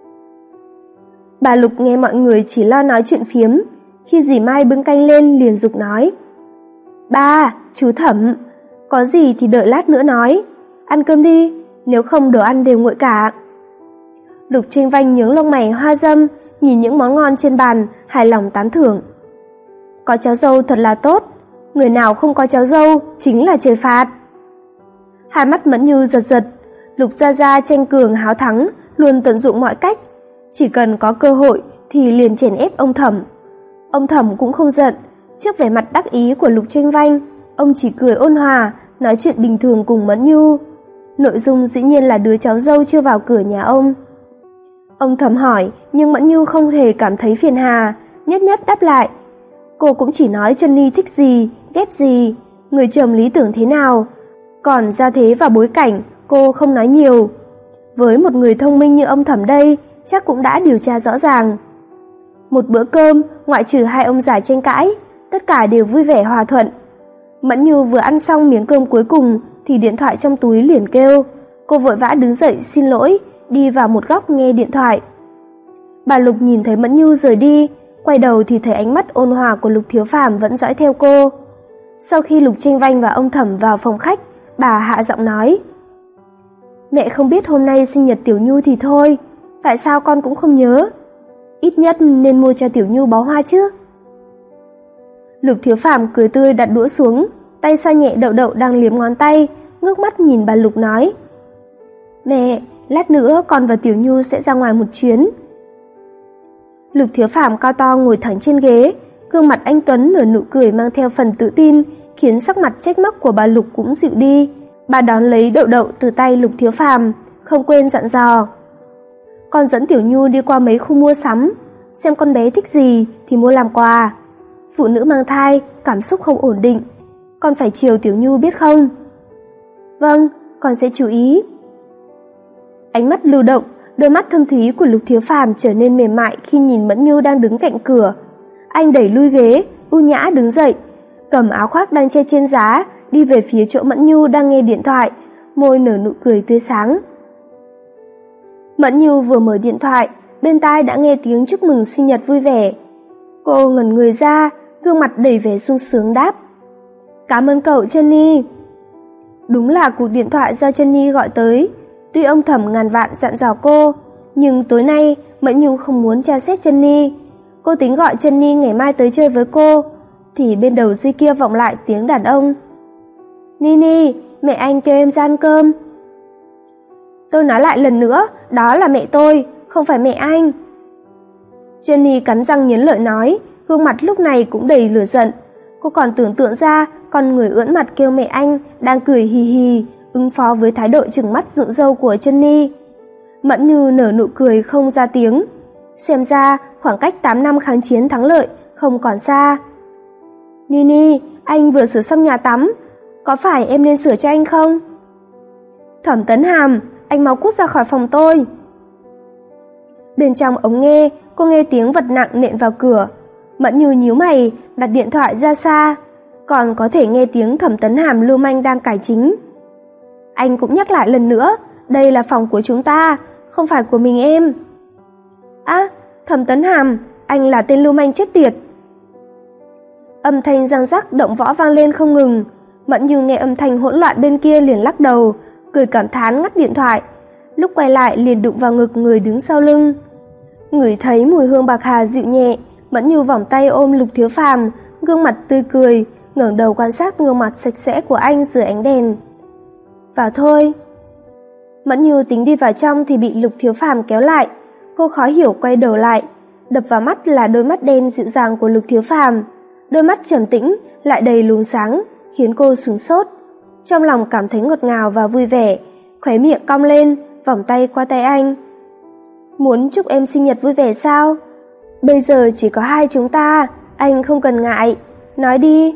S1: Bà Lục nghe mọi người chỉ lo nói chuyện phiếm, khi dì Mai bưng canh lên liền giục nói. Ba, chú Thẩm, có gì thì đợi lát nữa nói, ăn cơm đi, nếu không đồ ăn đều nguội cả. Lục Tranh Vanh nhướng lông mày hoa dâm, nhìn những món ngon trên bàn, hài lòng tán thưởng. Có cháu dâu thật là tốt, người nào không có cháu dâu chính là trời phạt. Hai mắt Mẫn Nhu giật giật, Lục Gia Gia tranh cường háo thắng, luôn tận dụng mọi cách, chỉ cần có cơ hội thì liền chèn ép ông Thẩm. Ông Thẩm cũng không giận, trước vẻ mặt đắc ý của Lục Tranh Vanh, ông chỉ cười ôn hòa, nói chuyện bình thường cùng Mẫn Nhu. Nội dung dĩ nhiên là đứa cháu dâu chưa vào cửa nhà ông. Ông Thẩm hỏi, nhưng Mẫn Nhu không hề cảm thấy phiền hà, nhất nhất đáp lại. Cô cũng chỉ nói Chân Ni thích gì, ghét gì, người chồng lý tưởng thế nào, còn gia thế và bối cảnh cô không nói nhiều. Với một người thông minh như ông Thẩm đây, chắc cũng đã điều tra rõ ràng. Một bữa cơm, ngoại trừ hai ông già tranh cãi, tất cả đều vui vẻ hòa thuận. Mẫn Nhu vừa ăn xong miếng cơm cuối cùng thì điện thoại trong túi liền kêu. Cô vội vã đứng dậy xin lỗi, đi vào một góc nghe điện thoại. Bà Lục nhìn thấy Mẫn Nhu rời đi, quay đầu thì thấy ánh mắt ôn hòa của Lục Thiếu Phàm vẫn dõi theo cô. Sau khi Lục Tranh Vanh và ông Thẩm vào phòng khách, bà hạ giọng nói: "Mẹ không biết hôm nay sinh nhật Tiểu Nhu thì thôi, tại sao con cũng không nhớ? Ít nhất nên mua cho Tiểu Nhu bó hoa chứ." Lục Thiếu Phàm cười tươi đặt đũa xuống, tay xoa nhẹ Đậu Đậu đang liếm ngón tay, ngước mắt nhìn bà Lục nói: "Mẹ, lát nữa con và Tiểu Nhu sẽ ra ngoài một chuyến." Lục Thiếu Phàm cao to ngồi thẳng trên ghế, gương mặt anh tuấn nở nụ cười mang theo phần tự tin, khiến sắc mặt trách móc của bà Lục cũng dịu đi. Bà đón lấy Đậu Đậu từ tay Lục Thiếu Phàm, không quên dặn dò: "Con dẫn Tiểu Nhu đi qua mấy khu mua sắm, xem con bé thích gì thì mua làm quà. Phụ nữ mang thai, cảm xúc không ổn định, con phải chiều Tiểu Nhu biết không?" "Vâng, con sẽ chú ý." Ánh mắt lưu động, đôi mắt thâm thúy của Lục Thiếu Phàm trở nên mềm mại khi nhìn Mẫn Nhu đang đứng cạnh cửa. Anh đẩy lui ghế, ưu nhã đứng dậy, cầm áo khoác đang treo trên giá, đi về phía chỗ Mẫn Nhu đang nghe điện thoại, môi nở nụ cười tươi sáng. Mẫn Nhu vừa mở điện thoại, bên tai đã nghe tiếng chúc mừng sinh nhật vui vẻ. Cô ngẩn người ra, gương mặt đầy vẻ sung sướng đáp: "Cảm ơn cậu, Chân Ni." Đúng là cuộc điện thoại do Chân Ni gọi tới. Tuy ông Thẩm ngàn vạn dặn dò cô, nhưng tối nay Mẫn Nhu không muốn tra xét Chân Ni. Cô tính gọi Chân Ni ngày mai tới chơi với cô, thì bên đầu dây kia vọng lại tiếng đàn ông: "Nini, mẹ anh kêu em ra ăn cơm." "Tôi nói lại lần nữa, đó là mẹ tôi, không phải mẹ anh." Jenny cắn răng nghiến lợi nói, gương mặt lúc này cũng đầy lửa giận. Cô còn tưởng tượng ra con người ưỡn mặt kêu mẹ anh đang cười hì hì, ứng phó với thái độ trừng mắt dựng râu của Jenny. Mẫn Nhu nở nụ cười không ra tiếng. Xem ra khoảng cách tám năm kháng chiến thắng lợi không còn xa. "Nini, anh vừa sửa xong nhà tắm, có phải em nên sửa cho anh không?" "Thẩm Tấn Hàm, anh mau cút ra khỏi phòng tôi." Bên trong ống nghe, cô nghe tiếng vật nặng nện vào cửa. Mẫn Nhu nhíu mày, đặt điện thoại ra xa, còn có thể nghe tiếng Thẩm Tấn Hàm lưu manh đang cải chính. "Anh cũng nhắc lại lần nữa, đây là phòng của chúng ta, không phải của mình em." "Á, Thẩm Tấn Hàm, anh là tên lưu manh chết tiệt." Âm thanh răng rắc động võ vang lên không ngừng. Mẫn Nhu nghe âm thanh hỗn loạn bên kia liền lắc đầu, cười cảm thán ngắt điện thoại. Lúc quay lại liền đụng vào ngực người đứng sau lưng. Ngửi thấy mùi hương bạc hà dịu nhẹ, Mẫn Nhu vòng tay ôm Lục Thiếu Phàm, gương mặt tươi cười, ngẩng đầu quan sát gương mặt sạch sẽ của anh dưới ánh đèn. "Vào thôi." Mẫn Nhu tính đi vào trong thì bị Lục Thiếu Phàm kéo lại. Cô khó hiểu quay đầu lại, đập vào mắt là đôi mắt đen dịu dàng của Lục Thiếu Phàm. Đôi mắt trầm tĩnh lại đầy luồng sáng, khiến cô sửng sốt. Trong lòng cảm thấy ngọt ngào và vui vẻ, khóe miệng cong lên, vòng tay qua tay anh. "Muốn chúc em sinh nhật vui vẻ sao? Bây giờ chỉ có hai chúng ta, anh không cần ngại, nói đi."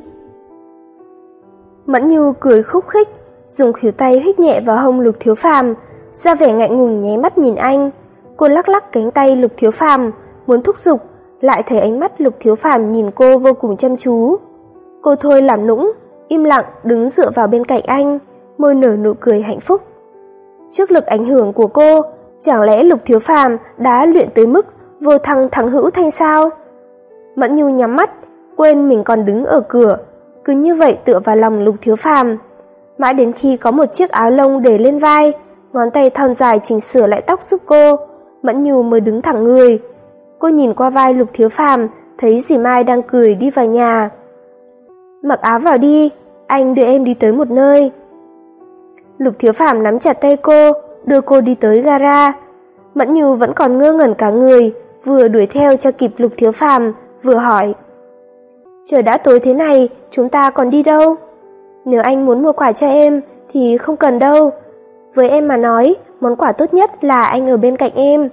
S1: Mẫn Nhu cười khúc khích, dùng khuỷu tay huých nhẹ vào hông Lục Thiếu Phàm, ra vẻ ngại ngùng nháy mắt nhìn anh. Cô lắc lắc cánh tay Lục Thiếu Phàm, muốn thúc giục, lại thấy ánh mắt Lục Thiếu Phàm nhìn cô vô cùng chăm chú. Cô thôi làm nũng, im lặng đứng dựa vào bên cạnh anh, môi nở nụ cười hạnh phúc. Trước lực ảnh hưởng của cô, chẳng lẽ Lục Thiếu Phàm đã luyện tới mức vô thăng thắng hữu thanh sao? Mẫn Nhu nhắm mắt, quên mình còn đứng ở cửa, cứ như vậy tựa vào lòng Lục Thiếu Phàm. Mãi đến khi có một chiếc áo lông để lên vai, ngón tay thon dài chỉnh sửa lại tóc giúp cô, Mẫn Nhu mới đứng thẳng người. Cô nhìn qua vai Lục Thiếu Phàm, thấy dì Mai đang cười đi vào nhà. "Mặc áo vào đi, anh đưa em đi tới một nơi." Lục Thiếu Phàm nắm chặt tay cô, đưa cô đi tới gara. Mẫn Nhu vẫn còn ngơ ngẩn cả người, vừa đuổi theo cho kịp Lục Thiếu Phàm, vừa hỏi: "Trời đã tối thế này, chúng ta còn đi đâu? Nếu anh muốn mua quà cho em thì không cần đâu. Với em mà nói, món quà tốt nhất là anh ở bên cạnh em."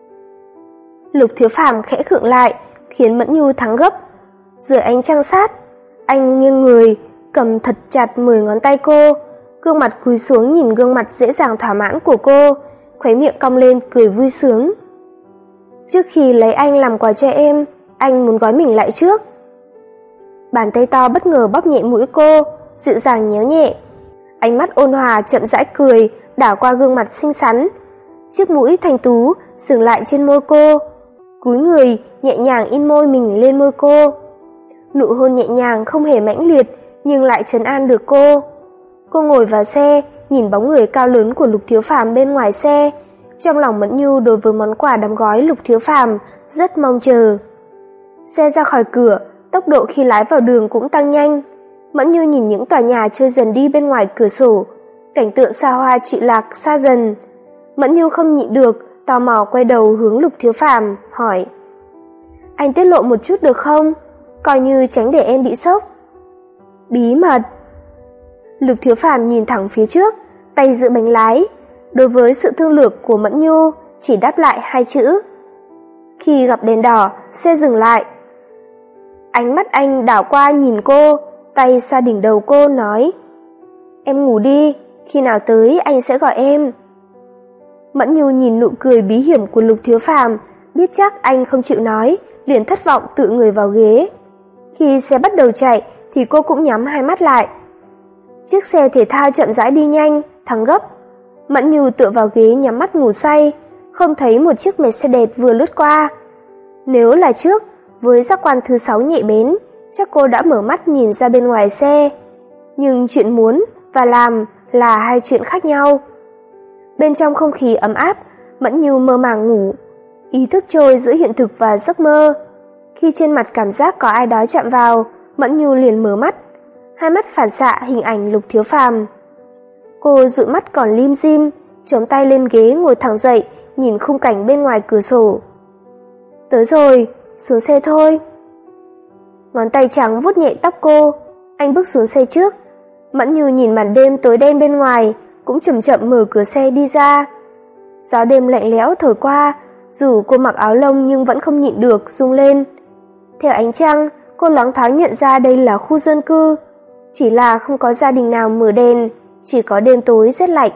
S1: Lục Thiếu Phàm khẽ khựng lại, khiến Mẫn Nhu thắng gấp. Dưới ánh trăng sát, anh nghiêng người, cầm thật chặt mười ngón tay cô, gương mặt cúi xuống nhìn gương mặt dễ dàng thỏa mãn của cô, khóe miệng cong lên cười vui sướng. "Trước khi lấy anh làm quà cho em, anh muốn gói mình lại trước." Bàn tay to bất ngờ bóp nhẹ mũi cô, dịu dàng nhéo nhẹ. Ánh mắt ôn hòa chậm rãi cười đảo qua gương mặt xinh xắn. Chiếc mũi thanh tú dừng lại trên môi cô, cúi người nhẹ nhàng in môi mình lên môi cô. Nụ hôn nhẹ nhàng không hề mãnh liệt nhưng lại trấn an được cô. Cô ngồi vào xe, nhìn bóng người cao lớn của Lục Thiếu Phàm bên ngoài xe. Trong lòng Mẫn Nhu đối với món quà đóng gói Lục Thiếu Phàm rất mong chờ. Xe ra khỏi cửa, tốc độ khi lái vào đường cũng tăng nhanh. Mẫn Nhu nhìn những tòa nhà trôi dần đi bên ngoài cửa sổ, cảnh tượng xa hoa trụy lạc xa dần. Mẫn Nhu không nhịn được, tò mò quay đầu hướng Lục Thiếu Phàm, hỏi: "Anh tiết lộ một chút được không? Coi như tránh để em bị sốc." "Bí mật." Lục Thiếu Phàm nhìn thẳng phía trước, tay giữ bánh lái. Đối với sự thương lược của Mẫn Nhu, chỉ đáp lại hai chữ. Khi gặp đèn đỏ, xe dừng lại. Ánh mắt anh đảo qua nhìn cô, tay xoa đỉnh đầu cô nói: "Em ngủ đi, khi nào tới anh sẽ gọi em." Mẫn Nhu nhìn nụ cười bí hiểm của Lục Thiếu Phàm, biết chắc anh không chịu nói, liền thất vọng tựa người vào ghế. Khi xe bắt đầu chạy thì cô cũng nhắm hai mắt lại. Chiếc xe thể thao chậm rãi đi nhanh, thắng gấp. Mẫn Nhu tựa vào ghế nhắm mắt ngủ say, không thấy một chiếc Mercedes vừa lướt qua. Nếu là trước, với giác quan thứ sáu nhạy bén, chắc cô đã mở mắt nhìn ra bên ngoài xe. Nhưng chuyện muốn và làm là hai chuyện khác nhau. Bên trong không khí ấm áp, Mẫn Nhu mơ màng ngủ, ý thức trôi giữa hiện thực và giấc mơ. Khi trên mặt cảm giác có ai đó chạm vào, Mẫn Nhu liền mở mắt, hai mắt phản xạ hình ảnh Lục Thiếu Phàm. Cô dụi mắt còn lim dim, chống tay lên ghế ngồi thẳng dậy, nhìn khung cảnh bên ngoài cửa sổ. Tới rồi, xuống xe thôi. Ngón tay trắng vuốt nhẹ tóc cô, anh bước xuống xe trước. Mẫn Nhu nhìn màn đêm tối đen bên ngoài, cũng chậm chậm mở cửa xe đi ra. Gió đêm lạnh lẽo thổi qua, dù cô mặc áo lông nhưng vẫn không nhịn được rung lên. Theo ánh trăng, cô loáng thoáng nhận ra đây là khu dân cư, chỉ là không có gia đình nào mở đèn, chỉ có đêm tối rét lạnh.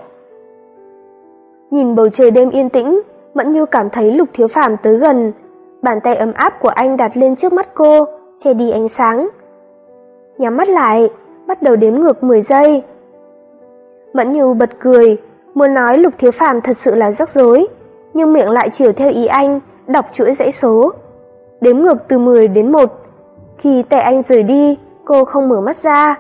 S1: Nhìn bầu trời đêm yên tĩnh, Mẫn Nhu cảm thấy Lục Thiếu Phàm tới gần, bàn tay ấm áp của anh đặt lên trước mắt cô, che đi ánh sáng. Nhắm mắt lại, bắt đầu đếm ngược mười giây. Mẫn Nhu bật cười, muốn nói Lục Thiếu Phàm thật sự là rắc rối, nhưng miệng lại chiều theo ý anh, đọc chuỗi dãy số. Đếm ngược từ mười đến một. Khi tay anh rời đi, cô không mở mắt ra.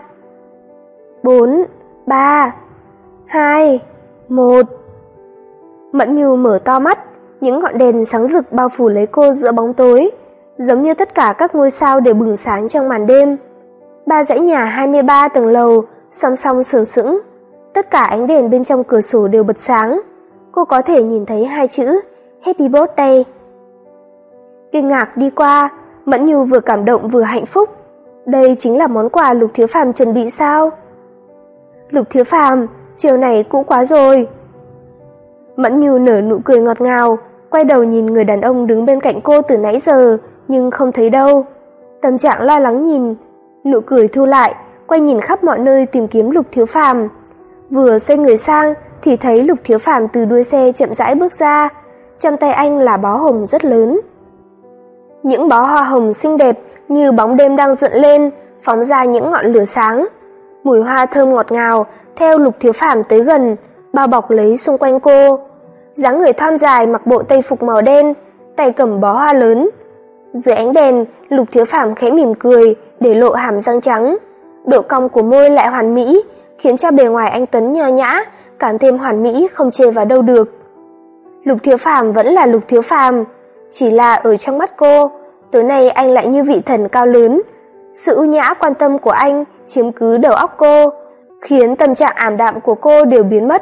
S1: bốn, ba, hai, một. Mẫn Nhu mở to mắt, những ngọn đèn sáng rực bao phủ lấy cô giữa bóng tối, giống như tất cả các ngôi sao đều bừng sáng trong màn đêm. Ba dãy nhà hai mươi ba tầng lầu song song sừng sững, tất cả ánh đèn bên trong cửa sổ đều bật sáng. Cô có thể nhìn thấy hai chữ Happy Birthday. Kinh ngạc đi qua, Mẫn Nhu vừa cảm động vừa hạnh phúc. Đây chính là món quà Lục Thiếu Phàm chuẩn bị sao? Lục Thiếu Phàm, chiều này cũng quá rồi. Mẫn Nhu nở nụ cười ngọt ngào, quay đầu nhìn người đàn ông đứng bên cạnh cô từ nãy giờ, nhưng không thấy đâu. Tâm trạng lo lắng nhìn, nụ cười thu lại, quay nhìn khắp mọi nơi tìm kiếm Lục Thiếu Phàm. Vừa xoay người sang thì thấy Lục Thiếu Phàm từ đuôi xe chậm rãi bước ra, trong tay anh là bó hồng rất lớn. Những bó hoa hồng xinh đẹp như bóng đêm đang dựng lên, phóng ra những ngọn lửa sáng. Mùi hoa thơm ngọt ngào theo Lục Thiếu Phàm tới gần, bao bọc lấy xung quanh cô. Dáng người thon dài mặc bộ tây phục màu đen, tay cầm bó hoa lớn. Dưới ánh đèn, Lục Thiếu Phàm khẽ mỉm cười, để lộ hàm răng trắng. Độ cong của môi lại hoàn mỹ, khiến cho bề ngoài anh tuấn nho nhã càng thêm hoàn mỹ không chê vào đâu được. Lục Thiếu Phàm vẫn là Lục Thiếu Phàm, chỉ là ở trong mắt cô, tối nay anh lại như vị thần cao lớn. Sự ưu nhã quan tâm của anh chiếm cứ đầu óc cô, khiến tâm trạng ảm đạm của cô đều biến mất,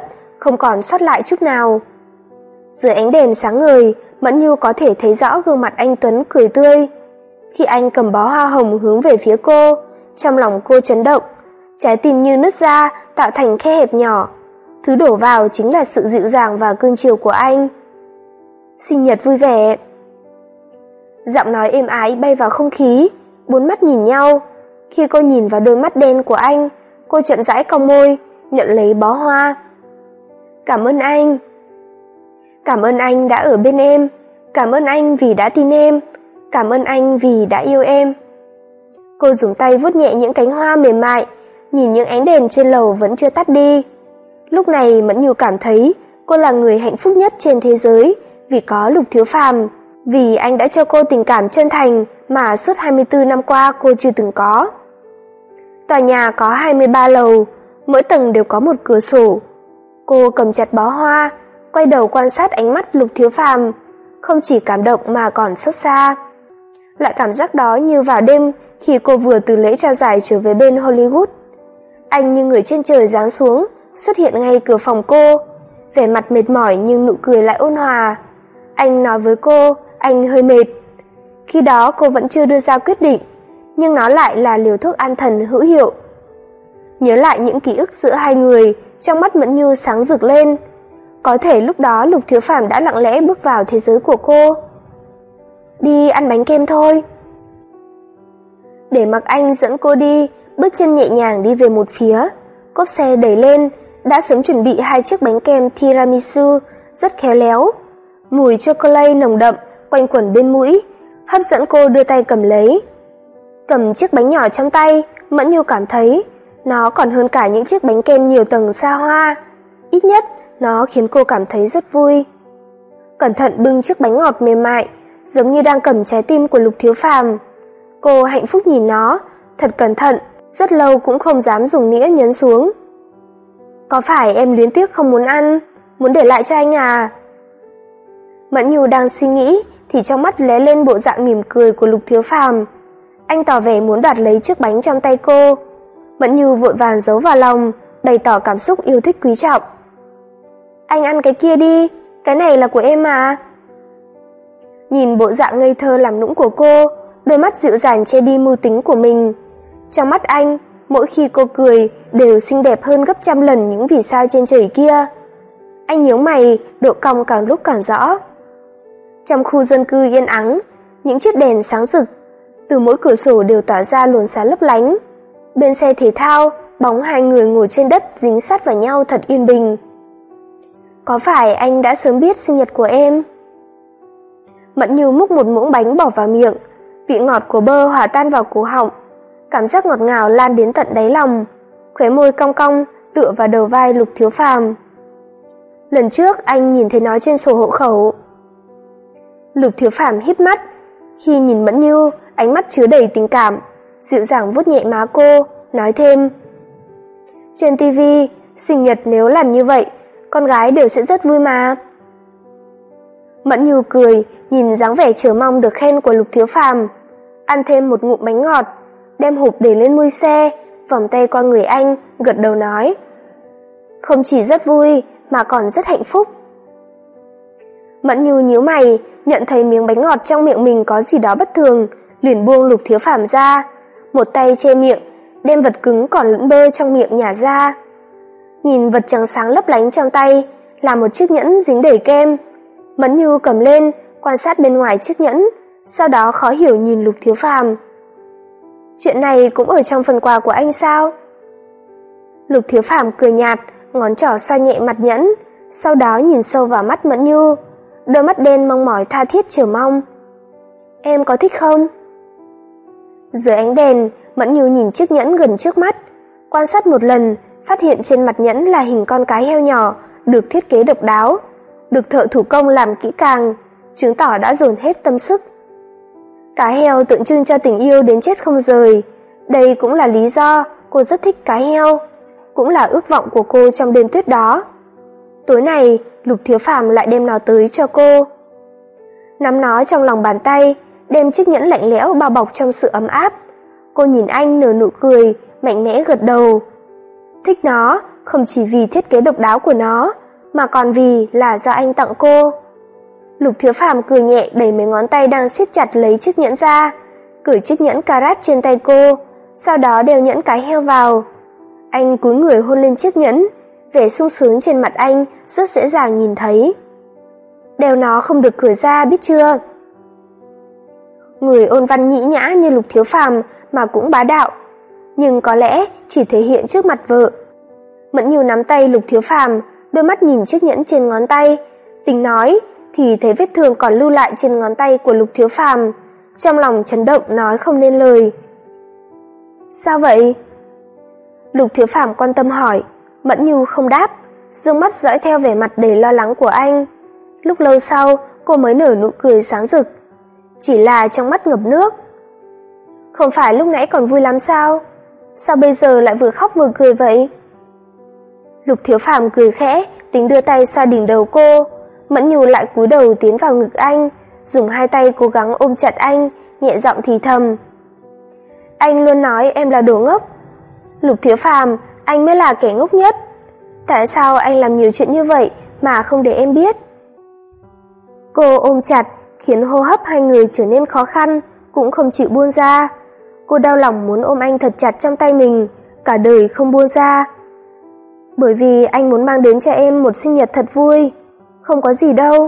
S1: không còn sót lại chút nào. Dưới ánh đèn sáng ngời, Mẫn Nhu có thể thấy rõ gương mặt anh Tuấn cười tươi. Khi anh cầm bó hoa hồng hướng về phía cô, trong lòng cô chấn động, trái tim như nứt ra tạo thành khe hẹp nhỏ. Thứ đổ vào chính là sự dịu dàng và cương chiều của anh. Sinh nhật vui vẻ. Giọng nói êm ái bay vào không khí, bốn mắt nhìn nhau. Khi cô nhìn vào đôi mắt đen của anh, cô chậm rãi cong môi, nhận lấy bó hoa. Cảm ơn anh. Cảm ơn anh đã ở bên em. Cảm ơn anh vì đã tin em. Cảm ơn anh vì đã yêu em. Cô dùng tay vuốt nhẹ những cánh hoa mềm mại, nhìn những ánh đèn trên lầu vẫn chưa tắt đi. Lúc này Mẫn Nhu cảm thấy cô là người hạnh phúc nhất trên thế giới vì có Lục Thiếu Phàm, vì anh đã cho cô tình cảm chân thành mà suốt hai mươi tư năm qua cô chưa từng có. Tòa nhà có hai mươi ba lầu, mỗi tầng đều có một cửa sổ. Cô cầm chặt bó hoa, quay đầu quan sát ánh mắt Lục Thiếu Phàm, không chỉ cảm động mà còn xót xa. Loại cảm giác đó như vào đêm khi cô vừa từ lễ trao giải trở về bên Hollywood. Anh như người trên trời giáng xuống, xuất hiện ngay cửa phòng cô, vẻ mặt mệt mỏi nhưng nụ cười lại ôn hòa. Anh nói với cô, anh hơi mệt. Khi đó cô vẫn chưa đưa ra quyết định, nhưng nó lại là liều thuốc an thần hữu hiệu. Nhớ lại những ký ức giữa hai người, trong mắt Mẫn Nhu sáng rực lên. Có thể lúc đó Lục Thiếu Phàm đã lặng lẽ bước vào thế giới của cô. Đi ăn bánh kem thôi. Để mặc anh dẫn cô đi, bước chân nhẹ nhàng đi về một phía. Cốp xe đẩy lên, đã sớm chuẩn bị hai chiếc bánh kem tiramisu rất khéo léo. Mùi chocolate nồng đậm quanh quẩn bên mũi, hấp dẫn cô đưa tay cầm lấy. Cầm chiếc bánh nhỏ trong tay, Mẫn Nhu cảm thấy nó còn hơn cả những chiếc bánh kem nhiều tầng xa hoa. Ít nhất, nó khiến cô cảm thấy rất vui. Cẩn thận bưng chiếc bánh ngọt mềm mại, giống như đang cầm trái tim của Lục Thiếu Phàm. Cô hạnh phúc nhìn nó, thật cẩn thận, rất lâu cũng không dám dùng nĩa nhấn xuống. Có phải em luyến tiếc không muốn ăn, muốn để lại cho anh à? Mẫn Nhu đang suy nghĩ thì trong mắt lóe lên bộ dạng mỉm cười của Lục Thiếu Phàm. Anh tỏ vẻ muốn đoạt lấy chiếc bánh trong tay cô. Mẫn Nhu vội vàng giấu vào lòng, bày tỏ cảm xúc yêu thích quý trọng. Anh ăn cái kia đi, cái này là của em mà. Nhìn bộ dạng ngây thơ làm nũng của cô, đôi mắt dịu dàng che đi mưu tính của mình. Trong mắt anh, mỗi khi cô cười đều xinh đẹp hơn gấp trăm lần những vì sao trên trời kia. Anh nhíu mày, độ cong càng lúc càng rõ. Trong khu dân cư yên ắng, những chiếc đèn sáng rực, từ mỗi cửa sổ đều tỏa ra luồng sáng lấp lánh. Bên xe thể thao, bóng hai người ngồi trên đất dính sát vào nhau thật yên bình. Có phải anh đã sớm biết sinh nhật của em? Mẫn Nhu múc một muỗng bánh bỏ vào miệng, vị ngọt của bơ hòa tan vào cổ họng, cảm giác ngọt ngào lan đến tận đáy lòng, khóe môi cong cong tựa vào đầu vai Lục Thiếu Phàm. Lần trước anh nhìn thấy nó trên sổ hộ khẩu. Lục Thiếu Phàm híp mắt, khi nhìn Mẫn Nhu, ánh mắt chứa đầy tình cảm, dịu dàng vuốt nhẹ má cô, nói thêm: Trên ti vi, sinh nhật nếu làm như vậy, con gái đều sẽ rất vui mà. Mẫn Nhu cười, nhìn dáng vẻ chờ mong được khen của Lục Thiếu Phàm, ăn thêm một ngụm bánh ngọt, đem hộp để lên mui xe, vòng tay qua người anh, gật đầu nói: Không chỉ rất vui, mà còn rất hạnh phúc. Mẫn Nhu nhíu mày, nhận thấy miếng bánh ngọt trong miệng mình có gì đó bất thường, liền buông Lục Thiếu Phàm ra, một tay che miệng, đem vật cứng còn lẫn bơ trong miệng nhả ra. Nhìn vật trắng sáng lấp lánh trong tay, là một chiếc nhẫn dính đầy kem. Mẫn Nhu cầm lên, quan sát bên ngoài chiếc nhẫn, sau đó khó hiểu nhìn Lục Thiếu Phàm. Chuyện này cũng ở trong phần quà của anh sao? Lục Thiếu Phàm cười nhạt, ngón trỏ xoa nhẹ mặt nhẫn, sau đó nhìn sâu vào mắt Mẫn Nhu, đôi mắt đen mong mỏi tha thiết chờ mong. Em có thích không? Dưới ánh đèn, Mẫn Nhu nhìn chiếc nhẫn gần trước mắt, quan sát một lần, phát hiện trên mặt nhẫn là hình con cá heo nhỏ, được thiết kế độc đáo, được thợ thủ công làm kỹ càng, chứng tỏ đã dồn hết tâm sức. Cá heo tượng trưng cho tình yêu đến chết không rời, đây cũng là lý do cô rất thích cá heo, cũng là ước vọng của cô trong đêm tuyết đó. Tối này, Lục Thiếu Phàm lại đem nó tới cho cô. Nắm nó trong lòng bàn tay, đem chiếc nhẫn lạnh lẽo bao bọc trong sự ấm áp. Cô nhìn anh nở nụ cười, mạnh mẽ gật đầu. Thích nó, không chỉ vì thiết kế độc đáo của nó, mà còn vì là do anh tặng cô. Lục Thiếu Phàm cười nhẹ đẩy mấy ngón tay đang siết chặt lấy chiếc nhẫn ra, cởi chiếc nhẫn carat trên tay cô, sau đó đeo nhẫn cái heo vào. Anh cúi người hôn lên chiếc nhẫn, vẻ sung sướng trên mặt anh rất dễ dàng nhìn thấy. Đeo nó không được cởi ra biết chưa? Người ôn văn nhĩ nhã như Lục Thiếu Phàm mà cũng bá đạo, nhưng có lẽ chỉ thể hiện trước mặt vợ. Mẫn Nhu nắm tay Lục Thiếu Phàm, đôi mắt nhìn chiếc nhẫn trên ngón tay, tính nói thì thấy vết thương còn lưu lại trên ngón tay của Lục Thiếu Phàm, trong lòng chấn động nói không nên lời. Sao vậy? Lục Thiếu Phàm quan tâm hỏi. Mẫn Nhu không đáp, dương mắt dõi theo vẻ mặt đầy lo lắng của anh. Lúc lâu sau, cô mới nở nụ cười sáng rực, chỉ là trong mắt ngập nước. Không phải lúc nãy còn vui lắm sao? Sao bây giờ lại vừa khóc vừa cười vậy? Lục Thiếu Phàm cười khẽ, tính đưa tay xoa đỉnh đầu cô. Mẫn Nhu lại cúi đầu tiến vào ngực anh, dùng hai tay cố gắng ôm chặt anh, nhẹ giọng thì thầm. Anh luôn nói em là đồ ngốc. Lục Thiếu Phàm, anh mới là kẻ ngốc nhất. Tại sao anh làm nhiều chuyện như vậy mà không để em biết? Cô ôm chặt, khiến hô hấp hai người trở nên khó khăn, cũng không chịu buông ra. Cô đau lòng muốn ôm anh thật chặt trong tay mình, cả đời không buông ra. Bởi vì anh muốn mang đến cho em một sinh nhật thật vui, không có gì đâu.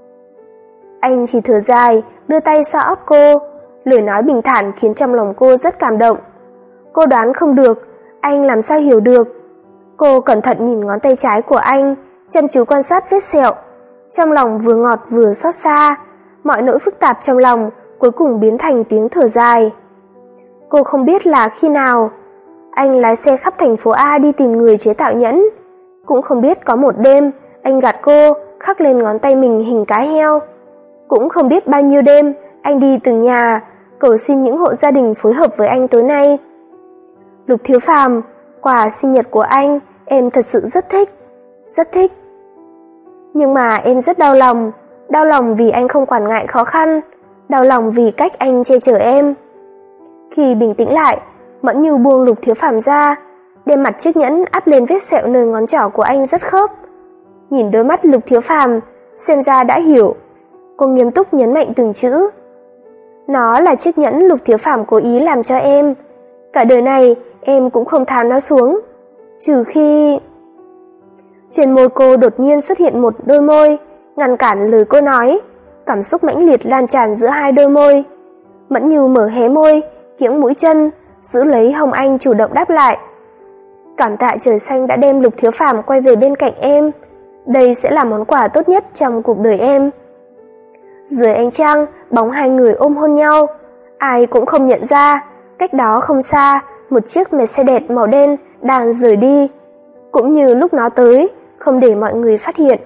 S1: Anh chỉ thở dài, đưa tay xoa óc cô, lời nói bình thản khiến trong lòng cô rất cảm động. Cô đoán không được, anh làm sao hiểu được. Cô cẩn thận nhìn ngón tay trái của anh, chăm chú quan sát vết sẹo, trong lòng vừa ngọt vừa xót xa, mọi nỗi phức tạp trong lòng cuối cùng biến thành tiếng thở dài. Cô không biết là khi nào anh lái xe khắp thành phố A đi tìm người chế tạo nhẫn, cũng không biết có một đêm anh gạt cô khắc lên ngón tay mình hình cá heo, cũng không biết bao nhiêu đêm anh đi từng nhà cầu xin những hộ gia đình phối hợp với anh tối nay. Lục Thiếu Phàm, quà sinh nhật của anh em thật sự rất thích, rất thích. Nhưng mà em rất đau lòng, đau lòng vì anh không quản ngại khó khăn, đau lòng vì cách anh che chở em. Khi bình tĩnh lại, Mẫn Nhu buông Lục Thiếu Phàm ra, đem mặt chiếc nhẫn áp lên vết sẹo nơi ngón trỏ của anh rất khớp. Nhìn đôi mắt Lục Thiếu Phàm, xem ra đã hiểu. Cô nghiêm túc nhấn mạnh từng chữ. Nó là chiếc nhẫn Lục Thiếu Phàm cố ý làm cho em. Cả đời này em cũng không tháo nó xuống, trừ khi... Trên môi cô đột nhiên xuất hiện một đôi môi, ngăn cản lời cô nói. Cảm xúc mãnh liệt lan tràn giữa hai đôi môi. Mẫn Nhu mở hé môi, kiễng mũi chân, giữ lấy hông anh chủ động đáp lại. Cảm tạ trời xanh đã đem Lục Thiếu Phàm quay về bên cạnh em. Đây sẽ là món quà tốt nhất trong cuộc đời em. Dưới ánh trăng, bóng hai người ôm hôn nhau. Ai cũng không nhận ra, cách đó không xa, một chiếc Mercedes màu đen đang rời đi. Cũng như lúc nó tới, không để mọi người phát hiện.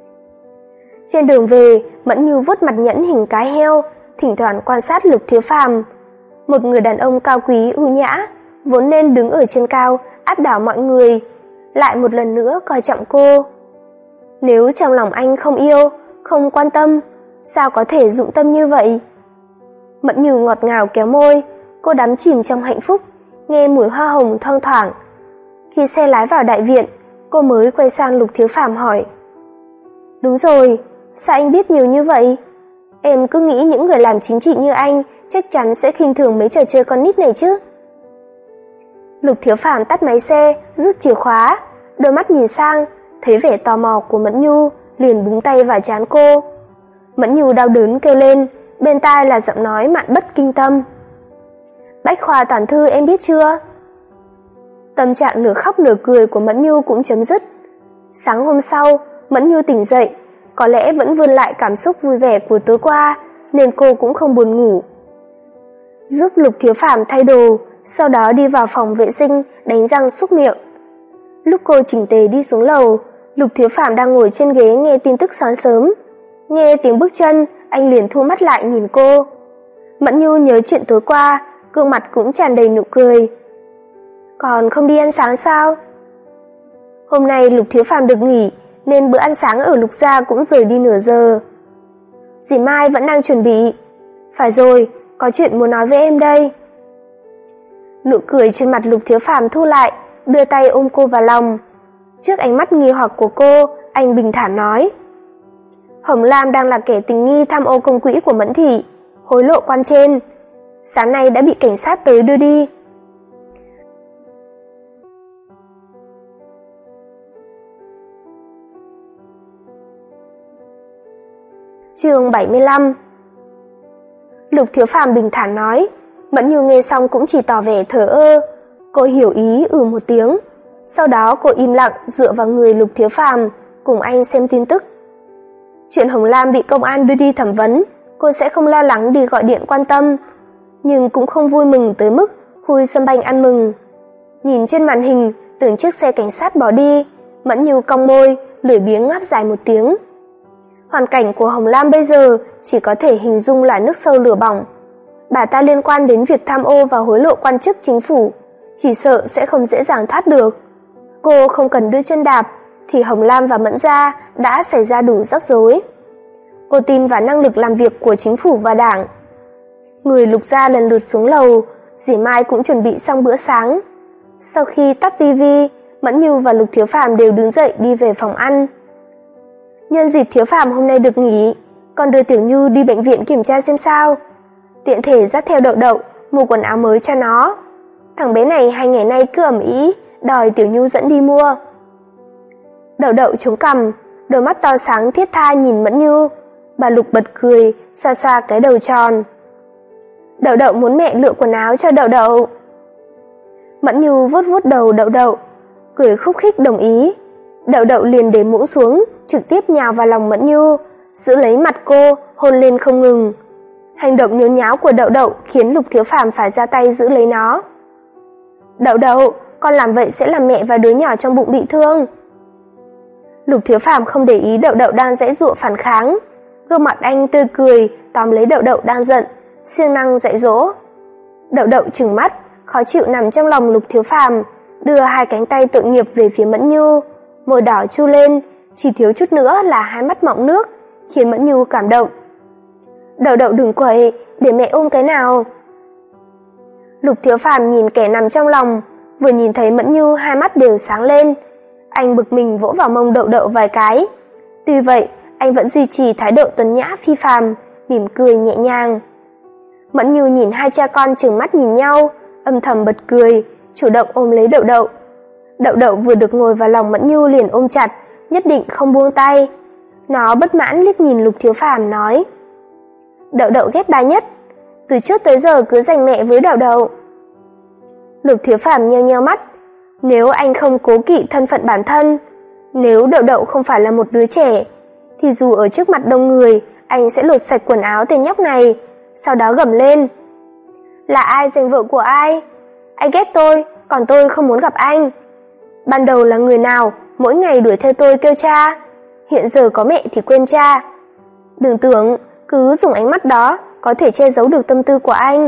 S1: Trên đường về, Mẫn Nhu vuốt mặt nhẫn hình cái heo, thỉnh thoảng quan sát Lục Thiếu Phàm. Một người đàn ông cao quý ưu nhã, vốn nên đứng ở trên cao, áp đảo mọi người, lại một lần nữa coi trọng cô. Nếu trong lòng anh không yêu, không quan tâm, sao có thể dụng tâm như vậy? Mẫn Nhu ngọt ngào kéo môi, cô đắm chìm trong hạnh phúc, nghe mùi hoa hồng thoang thoảng. Khi xe lái vào đại viện, cô mới quay sang Lục Thiếu Phàm hỏi. Đúng rồi, sao anh biết nhiều như vậy? Em cứ nghĩ những người làm chính trị như anh chắc chắn sẽ khinh thường mấy trò chơi con nít này chứ. Lục Thiếu Phàm tắt máy xe, rút chìa khóa, đôi mắt nhìn sang, thấy vẻ tò mò của Mẫn Nhu, liền búng tay vào trán cô. Mẫn Nhu đau đớn kêu lên, bên tai là giọng nói mạn bất kinh tâm. Bách khoa toàn thư em biết chưa? Tâm trạng nửa khóc nửa cười của Mẫn Nhu cũng chấm dứt. Sáng hôm sau, Mẫn Nhu tỉnh dậy, có lẽ vẫn vươn lại cảm xúc vui vẻ của tối qua, nên cô cũng không buồn ngủ. Giúp Lục Thiếu Phàm thay đồ, sau đó đi vào phòng vệ sinh đánh răng súc miệng. Lúc cô chỉnh tề đi xuống lầu, Lục Thiếu Phàm đang ngồi trên ghế nghe tin tức sáng sớm. Nghe tiếng bước chân, anh liền thu mắt lại nhìn cô. Mẫn Nhu nhớ chuyện tối qua, gương mặt cũng tràn đầy nụ cười. Còn không đi ăn sáng sao? Hôm nay Lục Thiếu Phàm được nghỉ, nên bữa ăn sáng ở Lục gia cũng rời đi nửa giờ. Dì Mai vẫn đang chuẩn bị. Phải rồi, có chuyện muốn nói với em đây. Nụ cười trên mặt Lục Thiếu Phàm thu lại, đưa tay ôm cô vào lòng. Trước ánh mắt nghi hoặc của cô, anh bình thản nói. Hồng Lam đang là kẻ tình nghi tham ô công quỹ của Mẫn Thị, hối lộ quan trên. Sáng nay đã bị cảnh sát tới đưa đi. Chương bảy mươi lăm. Lục Thiếu Phàm bình thản nói. Mẫn Như nghe xong cũng chỉ tỏ vẻ thờ ơ. Cô hiểu ý ừ một tiếng. Sau đó cô im lặng dựa vào người Lục Thiếu Phàm, cùng anh xem tin tức. Chuyện Hồng Lam bị công an đưa đi thẩm vấn, cô sẽ không lo lắng đi gọi điện quan tâm, nhưng cũng không vui mừng tới mức Hui Sâm Banh ăn mừng. Nhìn trên màn hình từng chiếc xe cảnh sát bỏ đi, Mẫn Như cong môi, lười biếng ngáp dài một tiếng. Hoàn cảnh của Hồng Lam bây giờ chỉ có thể hình dung là nước sâu lửa bỏng. Bà ta liên quan đến việc tham ô và hối lộ quan chức chính phủ, chỉ sợ sẽ không dễ dàng thoát được. Cô không cần đưa chân đạp thì Hồng Lam và Mẫn gia đã xảy ra đủ rắc rối. Cô tin vào năng lực làm việc của chính phủ và đảng. Người Lục gia lần lượt xuống lầu, dì Mai cũng chuẩn bị xong bữa sáng. Sau khi tắt tivi, Mẫn Như và Lục Thiếu Phàm đều đứng dậy đi về phòng ăn. Nhân dịp Thiếu Phàm hôm nay được nghỉ, con đưa Tiểu Như đi bệnh viện kiểm tra xem sao. Tiện thể dắt theo Đậu Đậu mua quần áo mới cho nó. Thằng bé này hai ngày nay cứ ầm ĩ đòi Tiểu Như dẫn đi mua. Đậu Đậu chống cằm, đôi mắt to sáng thiết tha nhìn Mẫn Như. Bà Lục bật cười, xoa xoa cái đầu tròn. Đậu Đậu muốn mẹ lựa quần áo cho Đậu Đậu. Mẫn Như vuốt vuốt đầu Đậu Đậu, cười khúc khích đồng ý. Đậu Đậu liền để mũ xuống, trực tiếp nhào vào lòng Mẫn Như, giữ lấy mặt cô, hôn lên không ngừng. Hành động nhốn nháo của Đậu Đậu khiến Lục Thiếu Phàm phải ra tay giữ lấy nó. Đậu Đậu, con làm vậy sẽ làm mẹ và đứa nhỏ trong bụng bị thương. Lục Thiếu Phàm không để ý Đậu Đậu đang giãy giụa phản kháng, gương mặt anh tươi cười tóm lấy Đậu Đậu đang giận, siêng năng dạy dỗ. Đậu Đậu trừng mắt, khó chịu nằm trong lòng Lục Thiếu Phàm, đưa hai cánh tay tội nghiệp về phía Mẫn Như, môi đỏ chu lên, chỉ thiếu chút nữa là hai mắt mọng nước, khiến Mẫn Như cảm động. Đậu Đậu đừng quậy, để mẹ ôm cái nào. Lục Thiếu Phàm nhìn kẻ nằm trong lòng, vừa nhìn thấy Mẫn Như hai mắt đều sáng lên, anh bực mình vỗ vào mông Đậu Đậu vài cái. Tuy vậy, anh vẫn duy trì thái độ tuấn nhã phi phàm, mỉm cười nhẹ nhàng. Mẫn Như nhìn hai cha con trừng mắt nhìn nhau, âm thầm bật cười, chủ động ôm lấy Đậu Đậu. Đậu Đậu vừa được ngồi vào lòng Mẫn Như liền ôm chặt, nhất định không buông tay. Nó bất mãn liếc nhìn Lục Thiếu Phàm nói: Đậu Đậu ghét ba nhất, từ trước tới giờ cứ giành mẹ với Đậu Đậu. Lục Thiếu Phàm nheo nheo mắt, nếu anh không cố kỵ thân phận bản thân, nếu Đậu Đậu không phải là một đứa trẻ, thì dù ở trước mặt đông người, anh sẽ lột sạch quần áo tên nhóc này, sau đó gầm lên: Là ai giành vợ của ai? Anh ghét tôi, còn tôi không muốn gặp anh. Ban đầu là người nào mỗi ngày đuổi theo tôi kêu cha, hiện giờ có mẹ thì quên cha. Đừng tưởng cứ dùng ánh mắt đó có thể che giấu được tâm tư của anh.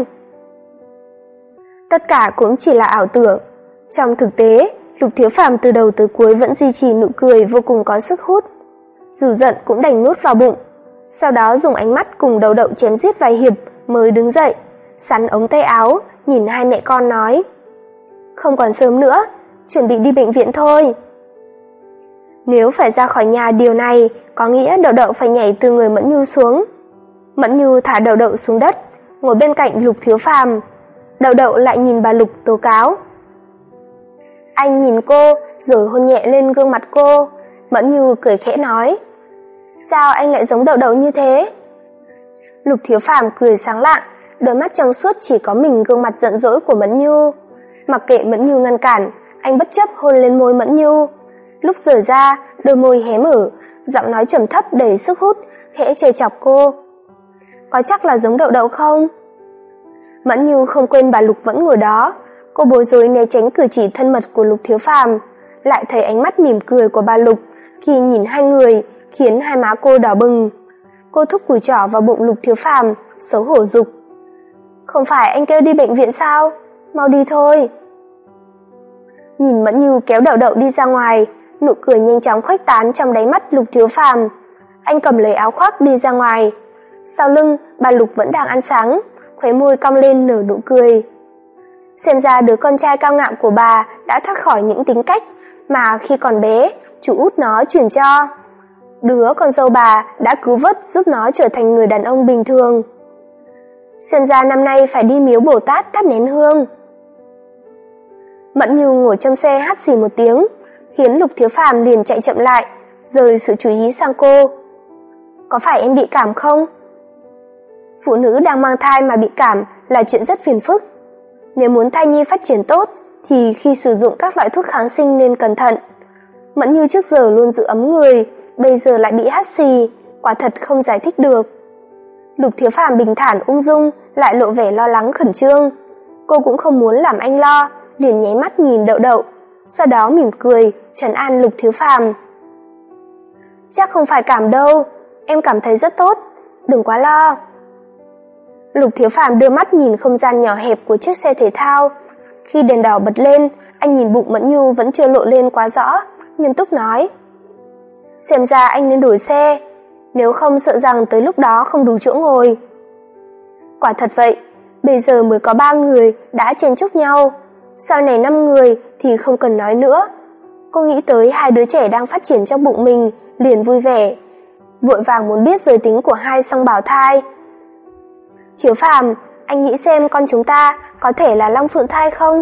S1: Tất cả cũng chỉ là ảo tưởng. Trong thực tế, Lục Thiếu Phàm từ đầu tới cuối vẫn duy trì nụ cười vô cùng có sức hút. Dù giận cũng đành nuốt vào bụng, sau đó dùng ánh mắt cùng Đậu Đậu chém giết vài hiệp mới đứng dậy, sắn ống tay áo, nhìn hai mẹ con nói: Không còn sớm nữa, chuẩn bị đi bệnh viện thôi. Nếu phải ra khỏi nhà điều này có nghĩa Đậu Đậu phải nhảy từ người Mẫn Như xuống. Mẫn Như thả Đậu Đậu xuống đất, ngồi bên cạnh Lục Thiếu Phàm. Đậu Đậu lại nhìn bà Lục tố cáo. Anh nhìn cô rồi hôn nhẹ lên gương mặt cô. Mẫn Như cười khẽ nói: Sao anh lại giống Đậu Đậu như thế? Lục Thiếu Phàm cười sáng lạng, đôi mắt trong suốt chỉ có mình gương mặt giận dỗi của Mẫn Như. Mặc kệ Mẫn Như ngăn cản, anh bất chấp hôn lên môi Mẫn Như. Lúc rời ra, đôi môi hé mở, giọng nói trầm thấp đầy sức hút, khẽ trêu chọc cô. Có chắc là giống Đậu Đậu không? Mẫn Như không quên bà Lục vẫn ngồi đó, cô bối rối né tránh cử chỉ thân mật của Lục Thiếu Phàm, lại thấy ánh mắt mỉm cười của bà Lục khi nhìn hai người, khiến hai má cô đỏ bừng. Cô thúc cùi trỏ vào bụng Lục Thiếu Phàm, xấu hổ giục: Không phải anh kêu đi bệnh viện sao? Mau đi thôi. Nhìn Mẫn Như kéo Đậu Đậu đi ra ngoài, nụ cười nhanh chóng khuếch tán trong đáy mắt Lục Thiếu Phàm. Anh cầm lấy áo khoác đi ra ngoài. Sau lưng, bà Lục vẫn đang ăn sáng, khóe môi cong lên nở nụ cười. Xem ra đứa con trai cao ngạo của bà đã thoát khỏi những tính cách mà khi còn bé chú út nó chuyển cho. Đứa con dâu bà đã cứu vớt giúp nó trở thành người đàn ông bình thường. Xem ra năm nay phải đi miếu Bồ Tát thắp nén hương. Mẫn Như ngồi trong xe hắt xì một tiếng, khiến Lục Thiếu Phàm liền chạy chậm lại, rời sự chú ý sang cô. Có phải em bị cảm không? Phụ nữ đang mang thai mà bị cảm là chuyện rất phiền phức. Nếu muốn thai nhi phát triển tốt thì khi sử dụng các loại thuốc kháng sinh nên cẩn thận. Mẫn Như trước giờ luôn giữ ấm người, bây giờ lại bị hắt xì, quả thật không giải thích được. Lục Thiếu Phàm bình thản ung dung lại lộ vẻ lo lắng khẩn trương. Cô cũng không muốn làm anh lo, liền nháy mắt nhìn Đậu Đậu, sau đó mỉm cười trấn an Lục Thiếu Phàm. Chắc không phải cảm đâu, em cảm thấy rất tốt, đừng quá lo. Lục Thiếu Phàm đưa mắt nhìn không gian nhỏ hẹp của chiếc xe thể thao. Khi đèn đỏ bật lên, anh nhìn bụng Mẫn Nhu vẫn chưa lộ lên quá rõ, nghiêm túc nói: Xem ra anh nên đổi xe, nếu không sợ rằng tới lúc đó không đủ chỗ ngồi. Quả thật vậy, bây giờ mới có ba người đã chen chúc nhau, sau này năm người thì không cần nói nữa. Cô nghĩ tới hai đứa trẻ đang phát triển trong bụng mình, liền vui vẻ, vội vàng muốn biết giới tính của hai song bào thai. Thiếu Phàm, anh nghĩ xem con chúng ta có thể là long phượng thai không?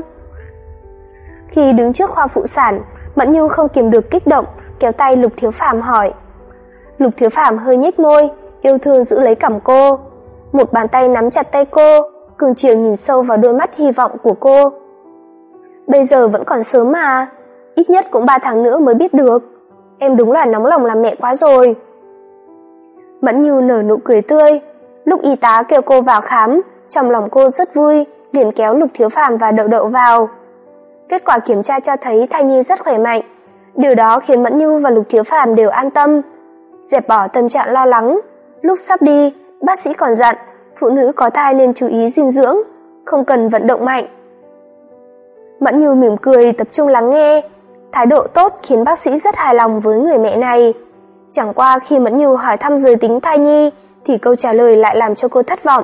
S1: Khi đứng trước khoa phụ sản, Mẫn Nhu không kiềm được kích động, kéo tay Lục Thiếu Phàm hỏi. Lục Thiếu Phàm hơi nhếch môi, yêu thương giữ lấy cằm cô, một bàn tay nắm chặt tay cô, cưng chiều nhìn sâu vào đôi mắt hy vọng của cô. Bây giờ vẫn còn sớm mà, ít nhất cũng ba tháng nữa mới biết được. Em đúng là nóng lòng làm mẹ quá rồi. Mẫn Nhu nở nụ cười tươi. Lúc y tá kêu cô vào khám, trong lòng cô rất vui, liền kéo Lục Thiếu Phàm và Đậu Đậu vào. Kết quả kiểm tra cho thấy thai nhi rất khỏe mạnh, điều đó khiến Mẫn Nhu và Lục Thiếu Phàm đều an tâm, dẹp bỏ tâm trạng lo lắng. Lúc sắp đi, bác sĩ còn dặn phụ nữ có thai nên chú ý dinh dưỡng, không cần vận động mạnh. Mẫn Nhu mỉm cười tập trung lắng nghe, thái độ tốt khiến bác sĩ rất hài lòng với người mẹ này. Chẳng qua khi Mẫn Nhu hỏi thăm giới tính thai nhi thì câu trả lời lại làm cho cô thất vọng.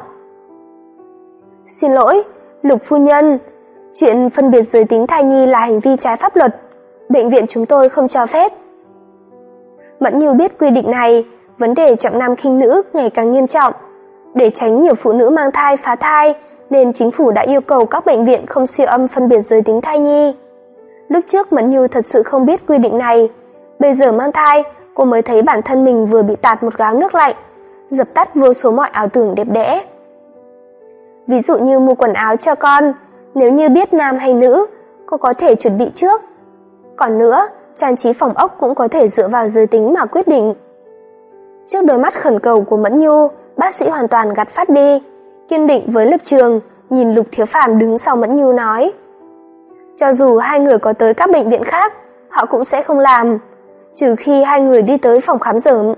S1: Xin lỗi, Lục phu nhân, chuyện phân biệt giới tính thai nhi là hành vi trái pháp luật, bệnh viện chúng tôi không cho phép. Mẫn Nhu biết quy định này, vấn đề trọng nam khinh nữ ngày càng nghiêm trọng. Để tránh nhiều phụ nữ mang thai phá thai, nên chính phủ đã yêu cầu các bệnh viện không siêu âm phân biệt giới tính thai nhi. Lúc trước Mẫn Nhu thật sự không biết quy định này, bây giờ mang thai, cô mới thấy bản thân mình vừa bị tạt một gáo nước lạnh, dập tắt vô số mọi ảo tưởng đẹp đẽ. Ví dụ như mua quần áo cho con, nếu như biết nam hay nữ, cô có thể chuẩn bị trước. Còn nữa, trang trí phòng ốc cũng có thể dựa vào giới tính mà quyết định. Trước đôi mắt khẩn cầu của Mẫn Nhu, bác sĩ hoàn toàn gạt phát đi, kiên định với lập trường, nhìn Lục Thiếu Phàm đứng sau Mẫn Nhu nói: Cho dù hai người có tới các bệnh viện khác, họ cũng sẽ không làm, trừ khi hai người đi tới phòng khám dởm.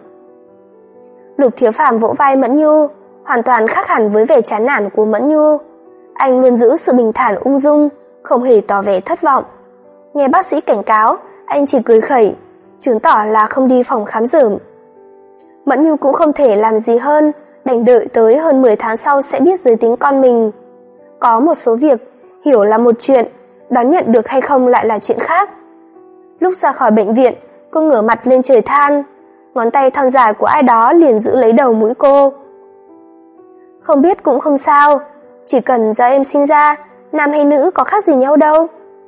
S1: Lục Thiếu Phàm vỗ vai Mẫn Nhu, hoàn toàn khác hẳn với vẻ chán nản của Mẫn Nhu. Anh luôn giữ sự bình thản ung dung, không hề tỏ vẻ thất vọng. Nghe bác sĩ cảnh cáo, anh chỉ cười khẩy, chứng tỏ là không đi phòng khám dởm. Mẫn Nhu cũng không thể làm gì hơn, đành đợi tới hơn mười tháng sau sẽ biết giới tính con mình. Có một số việc, hiểu là một chuyện, đón nhận được hay không lại là chuyện khác. Lúc ra khỏi bệnh viện, cô ngửa mặt lên trời than, ngón tay thon dài của ai đó liền giữ lấy đầu mũi cô. Không biết cũng không sao, chỉ cần do em sinh ra, nam hay nữ có khác gì nhau đâu.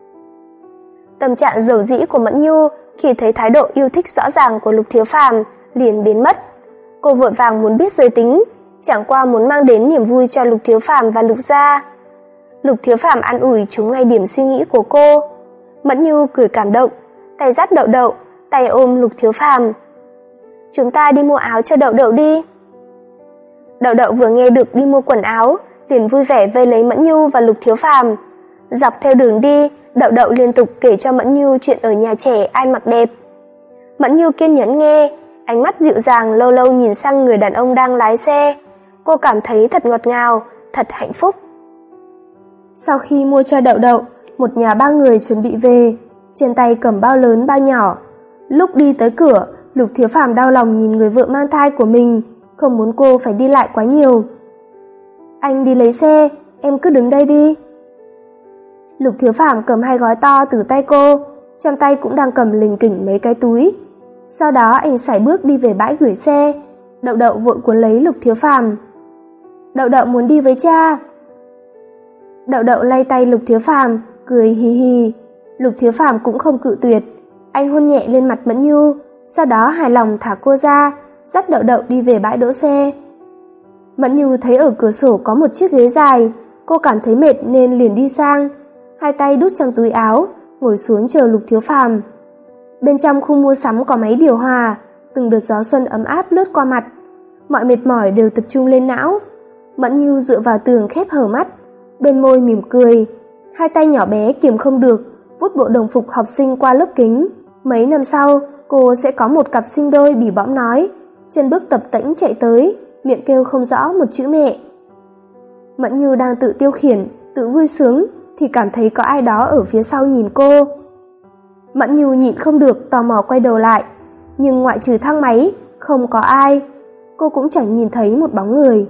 S1: Tâm trạng dầu dĩ của Mẫn Nhu khi thấy thái độ yêu thích rõ ràng của Lục Thiếu Phàm liền biến mất. Cô vội vàng muốn biết giới tính, chẳng qua muốn mang đến niềm vui cho Lục Thiếu Phàm và Lục gia. Lục Thiếu Phàm an ủi trúng ngay điểm suy nghĩ của cô. Mẫn Nhu cười cảm động, tay dắt Đậu Đậu, tay ôm Lục Thiếu Phàm. Chúng ta đi mua áo cho Đậu Đậu đi. Đậu Đậu vừa nghe được đi mua quần áo, liền vui vẻ vây lấy Mẫn Nhu và Lục Thiếu Phàm. Dọc theo đường đi, Đậu Đậu liên tục kể cho Mẫn Nhu chuyện ở nhà trẻ ai mặc đẹp. Mẫn Nhu kiên nhẫn nghe, ánh mắt dịu dàng lâu lâu nhìn sang người đàn ông đang lái xe. Cô cảm thấy thật ngọt ngào, thật hạnh phúc. Sau khi mua cho Đậu Đậu, một nhà ba người chuẩn bị về, trên tay cầm bao lớn bao nhỏ. Lúc đi tới cửa, Lục Thiếu Phàm đau lòng nhìn người vợ mang thai của mình, không muốn cô phải đi lại quá nhiều. Anh đi lấy xe, em cứ đứng đây đi. Lục Thiếu Phàm cầm hai gói to từ tay cô, trong tay cũng đang cầm lình kỉnh mấy cái túi. Sau đó anh sải bước đi về bãi gửi xe. Đậu Đậu vội cuốn lấy Lục Thiếu Phàm. Đậu Đậu muốn đi với cha. Đậu Đậu lay tay Lục Thiếu Phàm, cười hì hì. Lục Thiếu Phàm cũng không cự tuyệt, anh hôn nhẹ lên mặt Mẫn Nhu, sau đó hài lòng thả cô ra, dắt Đậu Đậu đi về bãi đỗ xe. Mẫn Nhu thấy ở cửa sổ có một chiếc ghế dài, cô cảm thấy mệt nên liền đi sang, hai tay đút trong túi áo, ngồi xuống chờ Lục Thiếu Phàm. Bên trong khu mua sắm có máy điều hòa, từng đợt gió xuân ấm áp lướt qua mặt, mọi mệt mỏi đều tập trung lên não. Mẫn Nhu dựa vào tường khép hờ mắt, bên môi mỉm cười, hai tay nhỏ bé kiềm không được vút bộ đồng phục học sinh qua lớp kính. Mấy năm sau, cô sẽ có một cặp sinh đôi bỉ bõm nói, chân bước tập tễnh chạy tới, miệng kêu không rõ một chữ mẹ. Mẫn Nhu đang tự tiêu khiển, tự vui sướng thì cảm thấy có ai đó ở phía sau nhìn cô. Mẫn Nhu nhịn không được tò mò quay đầu lại, nhưng ngoại trừ thang máy, không có ai. Cô cũng chẳng nhìn thấy một bóng người.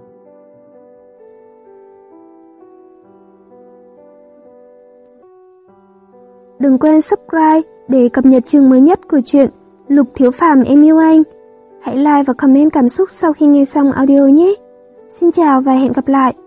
S2: Đừng quên subscribe để cập nhật chương mới nhất của truyện Lục Thiếu Phàm Em Yêu Anh. Hãy like và comment cảm xúc sau khi nghe xong audio nhé. Xin chào và hẹn gặp lại.